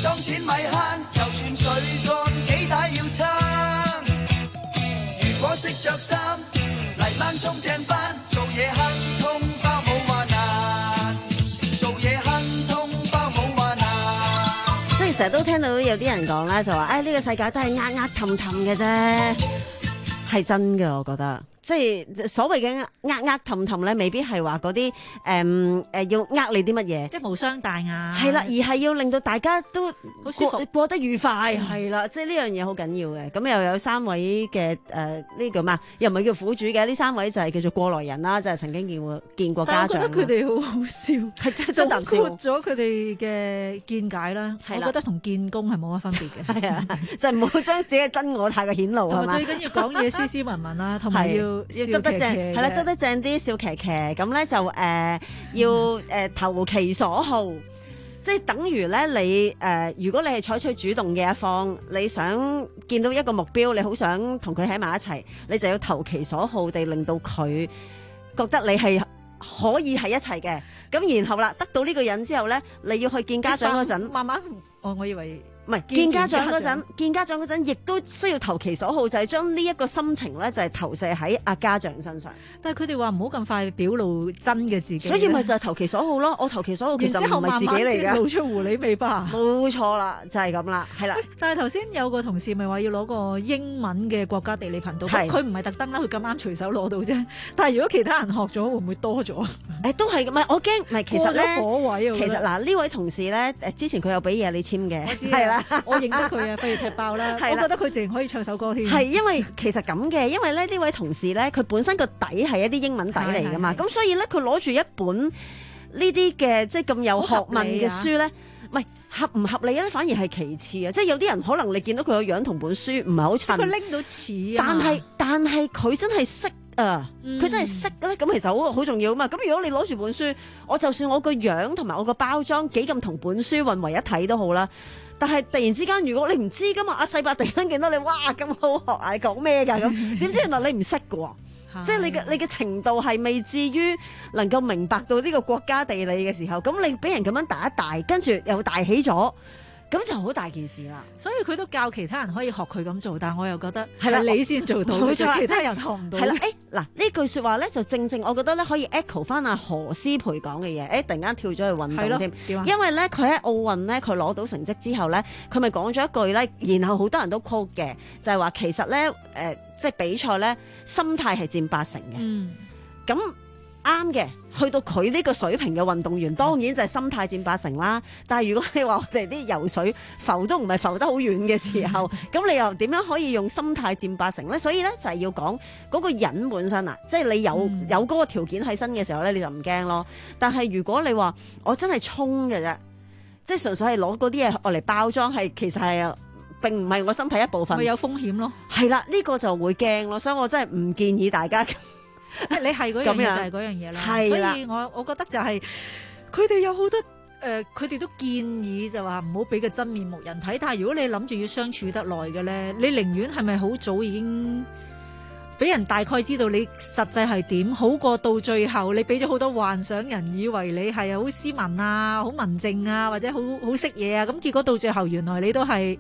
着衫，嚟晚衝正班，做嘢亨通包冇話難，做嘢亨通包冇話難。 即係成日都聽到有啲人講啦，就話誒呢個世界都係呃呃氹氹嘅啫，係真嘅，我覺得。即係所謂嘅呃呃氹氹咧，未必係話嗰啲誒誒要呃你啲乜嘢， 即係無傷大雅。 係啦，而係要令到大家都好舒服， 過得愉快。係啦，即係呢樣嘢好緊要嘅。咁又有三位嘅誒呢個咩？又唔係叫苦主嘅，呢三位就係叫做過來人啦，就係曾經見過見過家長。 但我覺得佢哋好好笑， 係真係真啖笑。 總括咗佢哋嘅見解啦，我覺得同見工係冇乜分別嘅。 係啊，就唔好將自己嘅真我太過顯露係嘛。 最緊要講嘢斯斯文文啦，同埋要。 要執得正，係啦，執得正啲，笑騎騎咁咧就誒、呃、要誒、呃、投其所好，即係等於咧你誒、呃，如果你係採取主動嘅一方，你想見到一個目標，你好想同佢喺埋一齊，你就要投其所好地令到佢覺得你係可以喺一齊嘅。咁然後啦，得到呢個人之後咧，你要去見家長嗰陣， 慢慢，我我以為。 唔係見家長嗰陣，見家長嗰陣亦都需要投其所好，就係將呢一個心情咧，就係投射喺阿家長身上。 但係佢哋話唔好咁快表露真嘅自己， 所以咪就係投其所好咯。我投其所好，其實唔係自己嚟嘅， 露出狐狸尾巴。 冇錯啦，就係咁啦，係啦。 但係頭先有個同事咪話要攞個英文嘅國家地理頻道，佢唔係特登啦，佢咁啱隨手攞到啫。但係如果其他人學咗，會唔會多咗？ 誒，都係，唔係我驚，唔係其實咧， 火位其實嗱呢位同事咧，誒之前佢有俾嘢你簽嘅，係啦， 我認得佢啊，不如踢爆啦！我覺得佢淨係可以唱首歌添。 係因為其實咁嘅，因為咧呢位同事咧，佢本身個底係一啲英文底嚟噶嘛，咁所以咧佢攞住一本呢啲嘅即係咁有學問嘅書咧，唔係合唔合理咧，反而係其次啊！即係有啲人可能你見到佢個樣同本書唔係好襯， 佢拎到似啊， 但係但係佢真係識啊！佢、嗯、真係識咧，咁其實好好重要啊嘛！咁如果你攞住本書，我就算我個樣同埋我個包裝幾咁同本書混為一體都好啦。但係突然之間，如果你唔知噶嘛，阿世伯突然間見到你，哇咁好學啊，講咩㗎咁？點知原來你唔識㗎喎，即係你嘅你嘅程度係未至於能夠明白到呢個國家地理嘅時候，咁你俾人咁樣大一大，跟住又大起咗。咁就好大件事啦， 所以佢都教其他人可以學佢咁做，但係我又覺得係啦， 你先做到，其他人學唔到。 係啦，誒嗱呢句説話咧就正正我覺得咧可以 echo 翻阿何詩蓓講嘅嘢，誒突然間跳咗去運動添，因為咧佢喺奧運咧佢攞到成績之後咧，佢咪講咗一句咧，然後好多人都 quote 嘅，就係話其實咧誒即係比賽咧心態係佔八成嘅，咁、嗯。啱嘅，去到佢呢個水平嘅運動員，當然就係心態佔八成啦。但係如果你話我哋啲游水浮都唔係浮得好遠嘅時候，咁你又點樣可以用心態佔八成咧？所以咧就係要講嗰個人本身啊，即係你有、嗯、有嗰個條件喺身嘅時候咧，你就唔驚咯。但係如果你話我真係衝嘅啫，即係純粹係攞嗰啲嘢我嚟包裝，係其實係並唔係我身體一部分， 咪有風險咯。 係啦，呢、呢個就會驚咯，所以我真係唔建議大家。 即係你係嗰樣嘢就係嗰樣嘢啦，所以我我覺得就係佢哋有好多誒，佢、呃、哋都建議就話唔好俾個真面目人睇。但係如果你諗住要相處得耐嘅咧，你寧願係咪好早已經俾人大概知道你實際係點，好過到最後你俾咗好多幻想，人以為你係好斯文啊、好文靜啊，或者好好識嘢啊，咁結果到最後原來你都係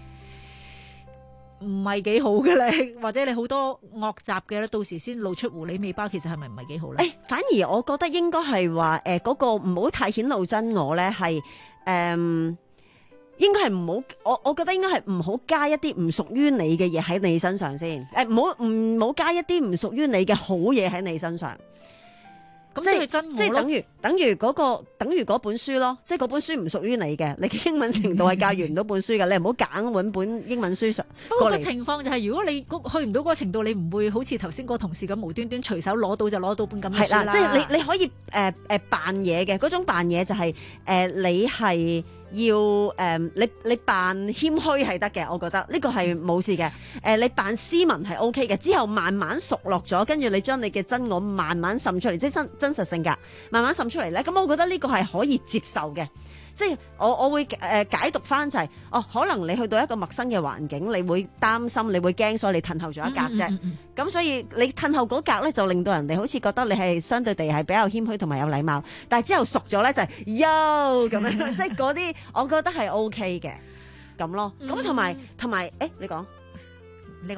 唔係幾好嘅咧，或者你好多惡習嘅咧，到時先露出狐狸尾巴，其實係咪唔係幾好咧？ 誒、欸，反而我覺得應該係話誒嗰個唔好太顯露真我咧，係誒、嗯、應該係唔好，我我覺得應該係唔好加一啲唔屬於你嘅嘢喺你身上先，誒唔好唔好加一啲唔屬於你嘅好嘢喺你身上。 咁即係真我咯， 即係等於等於嗰個等於嗰本書咯，即係嗰本書唔屬於你嘅，你嘅英文程度係駕馭唔到本書嘅，你唔好揀揾本英文書上。 不過個情況就係、是，如果你去唔到嗰個程度，你唔會好似頭先嗰個同事咁無端端隨手攞到就攞到本咁嘅書啦。 係啦，即係你你可以誒誒扮嘢嘅嗰種扮嘢就係、是、誒、呃、你係。要誒、呃，你你扮謙虛係得嘅，我覺得呢個係冇事嘅。誒、呃，你扮斯文係 O K 嘅，之後慢慢熟落咗，跟住你將你嘅真我慢慢滲出嚟，即係真真實性格慢慢滲出嚟咧。咁我覺得呢個係可以接受嘅。即係我我會誒、呃、解讀翻就係、是，哦，可能你去到一個陌生嘅環境，你會擔心，你會驚，所以你褪後咗一格啫。咁、嗯嗯嗯、所以你褪後嗰格咧，就令到人哋好似覺得你係相對地係比較謙虛同埋有禮貌。但係之後熟咗咧，就係、是、yo 咁樣，即係嗰啲我覺得係 O K 嘅咁咯。咁同埋同埋，誒、欸、你講， 你講先。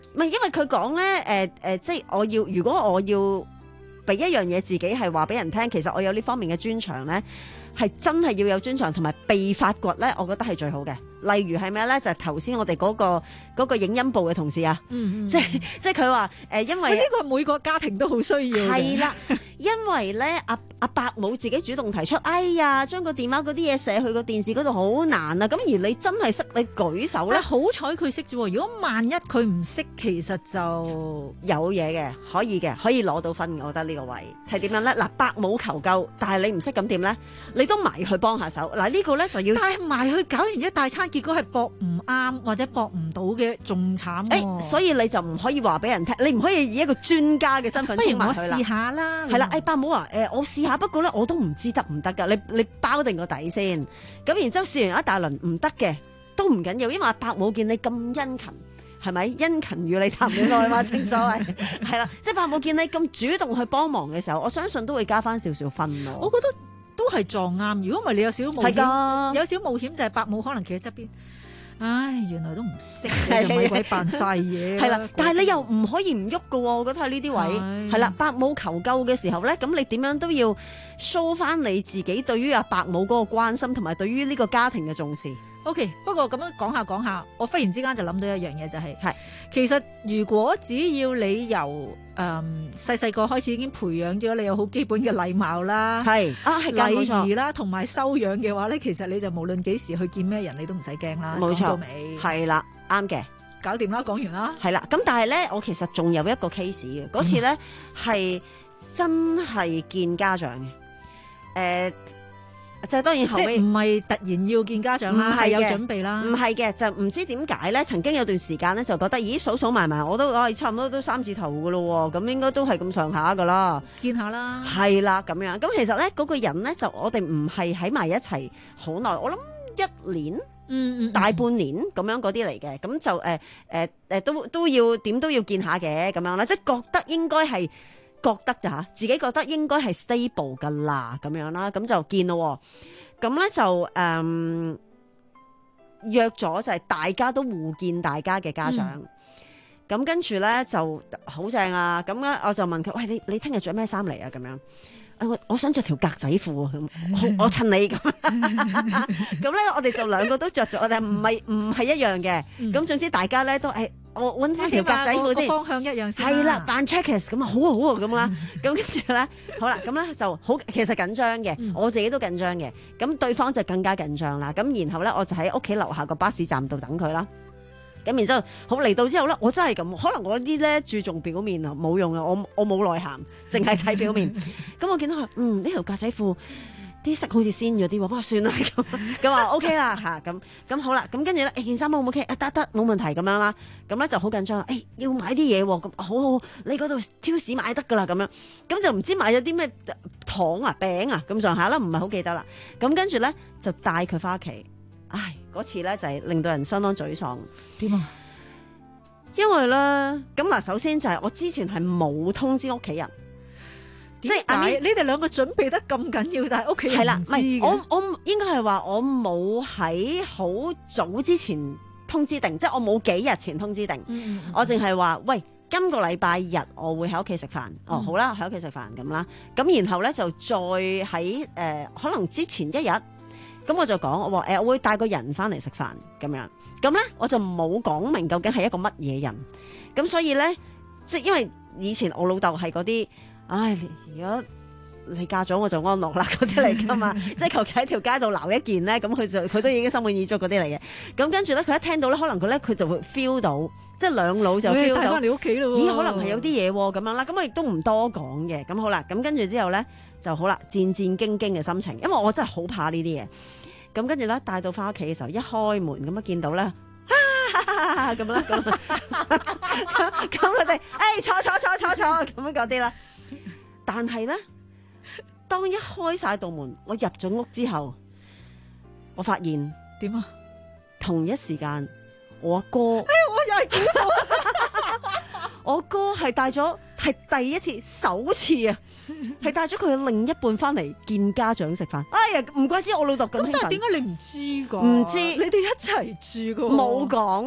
唔係因為佢講咧，誒誒，即係我要如果我要俾一樣嘢自己係話俾人聽，其實我有呢方面嘅專長咧，係真係要有專長同埋被發掘咧，我覺得係最好嘅。例如係咩咧？就係頭先我哋嗰個嗰個影音部嘅同事啊， 嗯嗯即係即係佢話誒，因為呢個每個家庭都好需要嘅。 係啦，因為咧阿阿伯母自己主動提出，哎呀，將個電話嗰啲嘢寫去個電視嗰度好難啊！咁而你真係識，你舉手咧， 但係好彩佢識啫喎。如果萬一佢唔識，其實就有嘢嘅，可以嘅，可以攞到分嘅。我覺得呢個位係點樣咧？嗱，伯母求救，但係你唔識咁點咧？你都埋去幫下手。嗱，呢個咧就要， 但係埋去搞完一大餐，結果係搏唔啱或者搏唔到嘅，仲慘喎。 誒，所以你就唔可以話俾人聽，你唔可以以一個專家嘅身份不如我衝埋去啦。 試下啦。 係啦，誒伯母啊，誒我試下，不過咧我都唔知得唔得噶，你你包定個底先，咁然之後試完一大輪唔得嘅都唔緊要，因為阿伯母見你咁殷勤，係咪殷勤與你談戀愛嘛？正所謂係啦，即係伯母見你咁主動去幫忙嘅時候，我相信都會加翻少少分咯。 我覺得都係撞啱，如果唔係你有少少冒係㗎險，有少少冒險就係伯母可能企喺側邊。唉，原來都唔識，你就咪鬼扮晒嘢。 係啦，但係你又唔可以唔喐噶喎，我覺得喺呢啲位係係啦。伯母求救嘅時候咧，咁你點樣都要 show 翻你自己對於阿伯母嗰個關心，同埋對於呢個家庭嘅重視。 OK，不過咁樣講下講下，我忽然之間就諗到一樣嘢，就係、 係其實如果只要你由誒細細個開始已經培養咗你有好基本嘅禮貌啦， 係啊係㗎冇錯禮儀啦，同埋修養嘅話咧，其實你就無論幾時去見咩人，你都唔使驚啦。 冇錯講到尾係啦，啱嘅。 搞掂啦，講完啦。 係啦，咁但係咧，我其實仲有一個 case 嘅，嗰次咧係、真係見家長嘅，誒、呃，就係、當然後尾即係唔係突然要見家長啦，係有準備啦。 唔係嘅，就唔知點解咧，曾經有段時間咧就覺得，咦，數數埋埋，我都唉、哎、差唔多都三字頭噶咯喎，咁應該都係咁上下噶啦， 見下啦。 係啦，咁樣，咁其實咧嗰、嗰個人咧就我哋唔係喺埋一齊好耐，我諗一年。 嗯嗯， 大半年咁樣嗰啲嚟嘅，咁就誒誒誒都都要點都要見下嘅咁樣啦，即係覺得應該係覺得咋嚇，自己覺得應該係 stable 噶啦咁樣啦，咁就見咯，咁咧就誒、嗯、約咗就係大家都互見大家嘅家長，咁、嗯、跟住咧就好正啊，咁咧我就問佢，喂，你你聽日着咩衫嚟啊？咁樣。我我想着條格仔褲啊，咁我襯你咁，咁咧我哋就兩個都着咗，我哋唔係唔係一樣嘅，咁、嗯、總之大家咧都誒，我揾翻條格仔褲先， 方向一樣先， 係啦，扮 checkers 咁啊，好啊好啊咁啦，咁跟住咧，好啦，咁咧就好，其實緊張嘅，嗯、我自己都緊張嘅，咁對方就更加緊張啦，咁然後咧我就喺屋企樓下個巴士站度等佢啦。咁然之後，好嚟到之後咧，我真係咁，可能我啲咧注重表面啊，冇用啊，我我冇內涵，淨係睇表面。咁我見到佢，嗯，呢條格仔褲啲色好似鮮咗啲喎，不過算啦咁，咁話 OK 啦嚇，咁咁好啦，咁跟住咧，件衫 O 唔 OK？啊得得冇問題咁樣啦，咁咧就好緊張，誒、哎、要買啲嘢喎，咁好好，你嗰度超市買得噶啦咁樣，咁就唔知買咗啲咩糖啊餅啊咁上下啦，唔係好記得啦，咁跟住咧就帶佢翻屋企。唉，嗰次咧就係、是、令到人相當沮喪。 點啊？ 因為咧，咁嗱，首先就係我之前係冇通知屋企人， 即係你哋兩個準備得咁緊要，但係屋企人唔知嘅。 我我應該係話我冇喺好早之前通知定，即係我冇幾日前通知定。嗯嗯、我淨係話喂，今個禮拜日我會喺屋企食飯。嗯、哦，好啦，喺屋企食飯咁啦。咁然後咧就再喺誒、呃，可能之前一日。咁我就講，我話誒，我會帶個人翻嚟食飯咁樣，咁咧我就冇講明究竟係一個乜嘢人，咁所以咧，即係因為以前我老豆係嗰啲，唉，如果你嫁咗我就安樂啦嗰啲嚟噶嘛，即係求其喺條街度鬧一件咧，咁佢就佢都已經心滿意足嗰啲嚟嘅，咁跟住咧佢一聽到咧，可能佢咧佢就會 feel 到，即係兩老就 feel 到， 帶翻你屋企咯， 咦，可能係有啲嘢咁樣啦，咁我亦都唔多講嘅，咁好啦，咁跟住之後咧就好啦，戰戰兢兢嘅心情，因為我真係好怕呢啲嘢。咁跟住咧，帶到翻屋企嘅時候，一開門咁樣見到咧，咁啦，咁咁佢哋，誒坐坐坐坐坐咁樣嗰啲啦。但係咧，當一開晒道門，我入咗屋之後，我發現點啊？ 同一時間，我阿哥， 哎呀，我又係估到， 我哥係帶咗，係第一次，首次啊！係帶咗佢嘅另一半翻嚟見家長食飯。哎呀，唔怪之我老豆咁興奮。 咁但係點解你唔知噶？ 唔知， 你哋一齊住噶？ 冇講。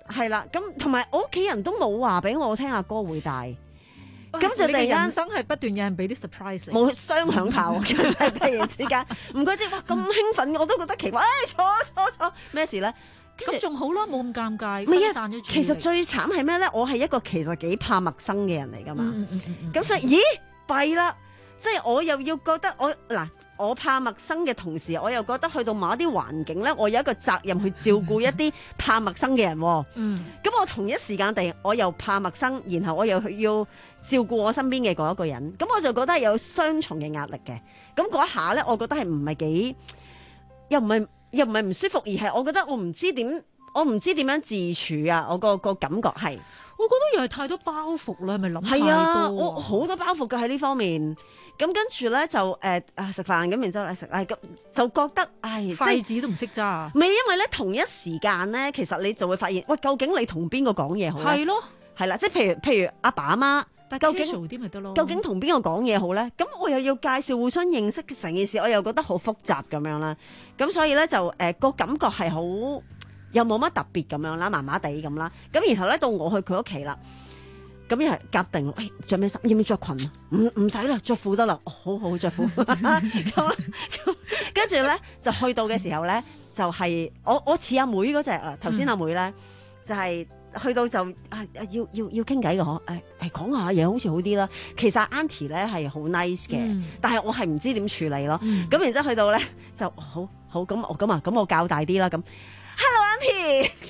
係啦，咁同埋我屋企人都冇話俾我聽阿哥會帶。咁咁就突然間人生係不斷有人俾啲 surprise 你， 冇雙響炮，咁就突然之間唔怪之哇咁興奮，我都覺得奇怪，誒坐坐坐咩事咧？ 咁仲好啦，冇咁尷尬， 唔係啊分散咗注意力。 其實最慘係咩咧？我係一個其實幾怕陌生嘅人嚟噶嘛。咁、 嗯嗯嗯嗯、 所以咦弊啦，即係我又要覺得我嗱。我怕陌生嘅同時，我又覺得去到某一啲環境咧，我有一個責任去照顧一啲怕陌生嘅人。 嗯， 咁我同一時間地，我又怕陌生，然後我又要照顧我身邊嘅嗰一個人，咁我就覺得有雙重嘅壓力嘅。咁嗰一下咧，我覺得係唔係幾，又唔係又唔係唔舒服，而係我覺得我唔知點，我唔知點樣自處啊！我個個感覺係， 我覺得又係太多包袱啦，係咪諗太多？ 係啊，我好多包袱嘅喺呢方面。咁跟住咧就誒啊食飯咁，然之後咧食，誒咁就覺得，唉， 筷子都唔識揸。 未因為咧同一時間咧，其實你就會發現，喂，究竟你同邊個講嘢好咧？ 係咯， 係啦，即係譬如譬如阿爸阿媽， 但究竟啲咪得咯？ 究竟同邊個講嘢好咧？咁我又要介紹互相認識成件事，我又覺得好複雜咁樣啦。咁所以咧就誒個、呃、感覺係好又冇乜特別咁樣啦，麻麻地咁啦。咁然後咧到我去佢屋企啦。咁又係夾定，誒着咩衫？要唔要着裙啊？唔唔使啦，着褲得啦。好好着褲。咁跟住咧就去到嘅時候咧，就係、是、我我似阿妹嗰隻啊。頭先阿妹咧、嗯、就係、是、去到就啊要要要傾偈嘅嗬。誒誒講下嘢好似好啲啦。其實 Auntie 咧係好 nice 嘅，嗯、但係我係唔知點處理咯。咁、嗯、然之後去到咧就好好咁我咁啊咁我較大啲啦咁。Hello Auntie。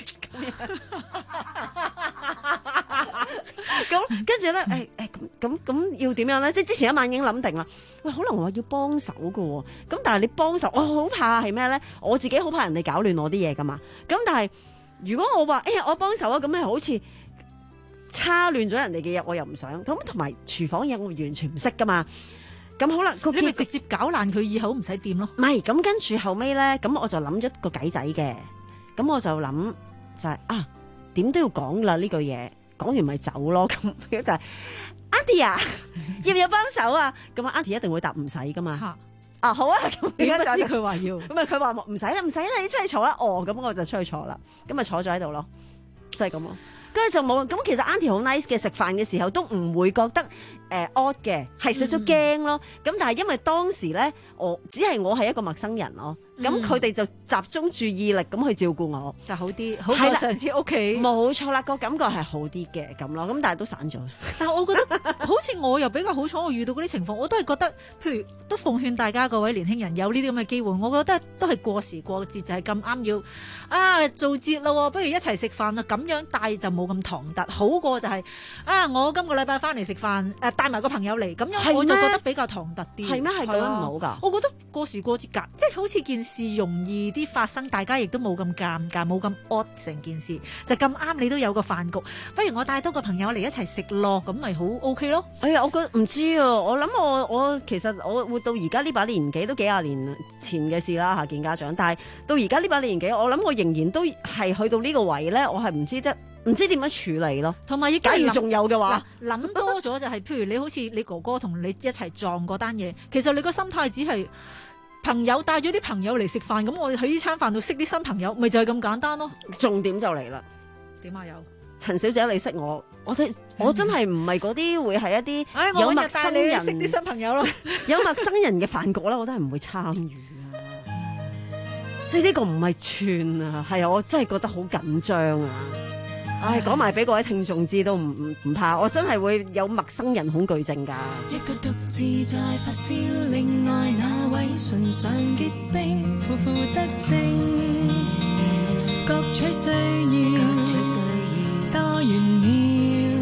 咁跟住咧，誒誒咁咁咁要點樣咧？即係之前一晚已經諗定啦。喂，可能我話要幫手㗎喎。咁但係你幫手，我好怕係咩咧？我自己好怕人哋搞亂我啲嘢噶嘛。咁但係如果我話，哎呀，我幫手啊，咁係好似叉亂咗人哋嘅嘢，我又唔想。咁同埋廚房嘢，我完全唔識噶嘛。咁好啦， 你咪直接搞爛佢，以後唔使掂咯。 唔係，咁跟住後尾咧，咁我就諗咗個計仔嘅。咁我就諗就係、是、啊，點都要講啦呢句嘢。講完咪走咯，咁就係 Auntie 啊，要唔要幫手啊？咁啊 Auntie 一定會答唔使噶嘛。啊好啊，咁點解知佢話要？ 咁啊佢話唔使啦，唔使啦，你出去坐啦。哦，咁我就出去坐啦。咁咪坐咗喺度咯，就係咁咯。跟住就冇。咁其實 Auntie 好 nice 嘅，食飯嘅時候都唔會覺得誒 odd 嘅，係少少驚咯。咁、嗯、但係因為當時咧，我只係我係一個陌生人咯。咁佢哋就集中注意力咁去照顧我， 就好啲，好過上次屋企。 冇錯啦，個感覺係好啲嘅咁咯。咁但係都散咗。 但係我覺得好似我又比較好彩，我遇到嗰啲情況，我都係覺得，譬如都奉勸大家各位年輕人有呢啲咁嘅機會，我覺得都係過時過節，就係咁啱要啊做節咯，不如一齊食飯啦。咁樣帶就冇咁唐突，好過就係、是、啊我今個禮拜翻嚟食飯，誒帶埋個朋友嚟，咁樣我就覺得比較唐突啲。 係咩？係咁樣唔好㗎？ 我覺得過時過節㗎，即係好似件事容易啲發生，大家亦都冇咁尷尬，冇咁 odd 成件事，就咁啱你都有個飯局，不如我帶多個朋友嚟一齊食咯，咁咪好 OK 咯。 哎呀，我覺得唔知啊，我諗我我其實我活到而家呢把年紀都幾廿年前嘅事啦嚇，見家長，但係到而家呢把年紀，我諗我仍然都係去到呢個位咧，我係唔知得唔知點樣處理咯。 同埋假如仲有嘅話， 諗多咗就係、是，譬如你好似你哥哥同你一齊撞嗰單嘢，其實你個心態只係。朋友帶咗啲朋友嚟食飯，咁我哋喺呢餐飯度識啲新朋友，咪就係咁簡單咯。 重點就嚟啦， 點啊有？ 陳小姐你識我，我哋、嗯、我真係唔係嗰啲會係一啲有陌生人、 哎、識啲新朋友咯， 有陌生人嘅飯局啦，我都係唔會參與啊。即係呢個唔係串啊，係啊，我真係覺得好緊張啊。唉，講埋俾各位聽眾知都唔唔唔怕，我真係會有陌生人恐懼症㗎。 一個獨自在發燒，另外那位唇上結冰，苦苦得正，各取需要，多炫耀。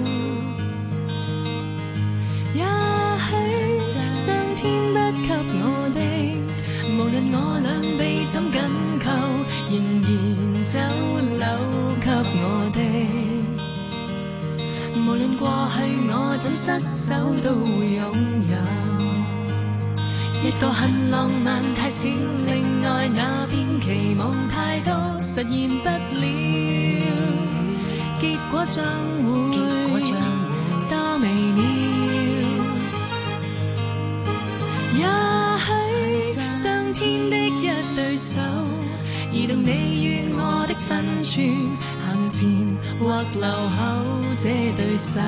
也許上天不給我的，無論我兩臂怎緊扣，仍然走漏給我的。無論過去我怎失手都會擁有，一個很浪漫太少，另外那邊期望太多，實現不了，結果將會多微妙。也許上天的一對手，移動你與我的分寸，行前或留後這對手，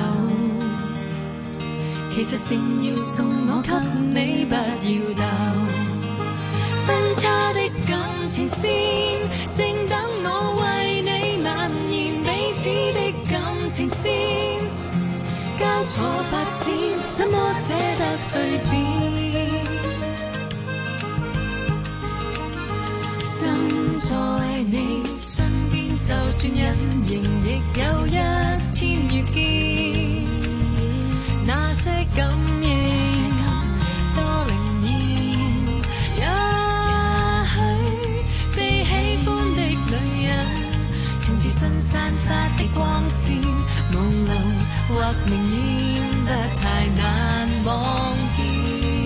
其實正要送我給你，不要鬥。分叉的感情線，正等我為你蔓延彼此的感情線，交錯發展，怎麼捨得對戰？身在你身邊，就算隱形，亦有一天遇見。那些感應多靈驗，也許被喜歡的女人，從自信散發的光線，朦朧或明豔，不太難望見。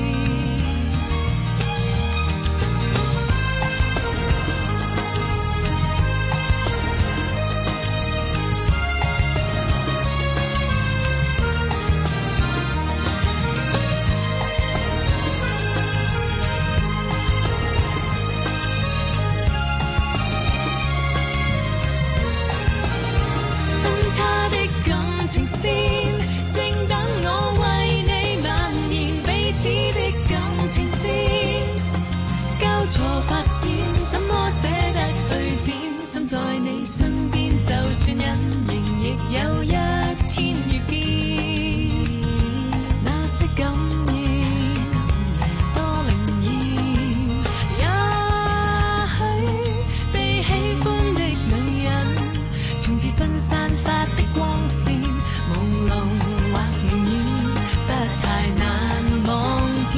情線正等我為你蔓延彼此的感情線，交錯發展，怎麼捨得對戰？心在你身邊，就算隱形，亦有一天遇見。那些感應多靈驗，也許被喜歡的女人，從自信散發的光線，朦朧或明豔，不太難望見。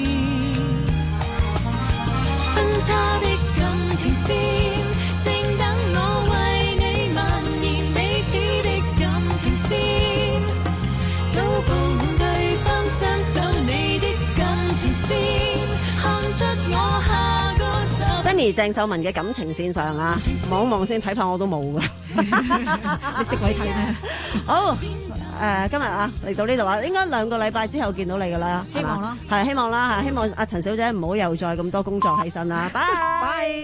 分叉的感情線，正等我為你蔓延彼此的感情線，早鋪滿對方雙手，你的感情線，看出我下個手。 Sammy 鄭秀文嘅感情線上啊，望一望先，睇怕我都冇㗎。 你識鬼睇咩？ 好。誒、呃，今日啊嚟到呢度啊，應該兩個禮拜之後見到你噶啦， 希望啦， 係希望啦嚇，希望阿陳小姐唔好又再咁多工作喺身啦，拜拜。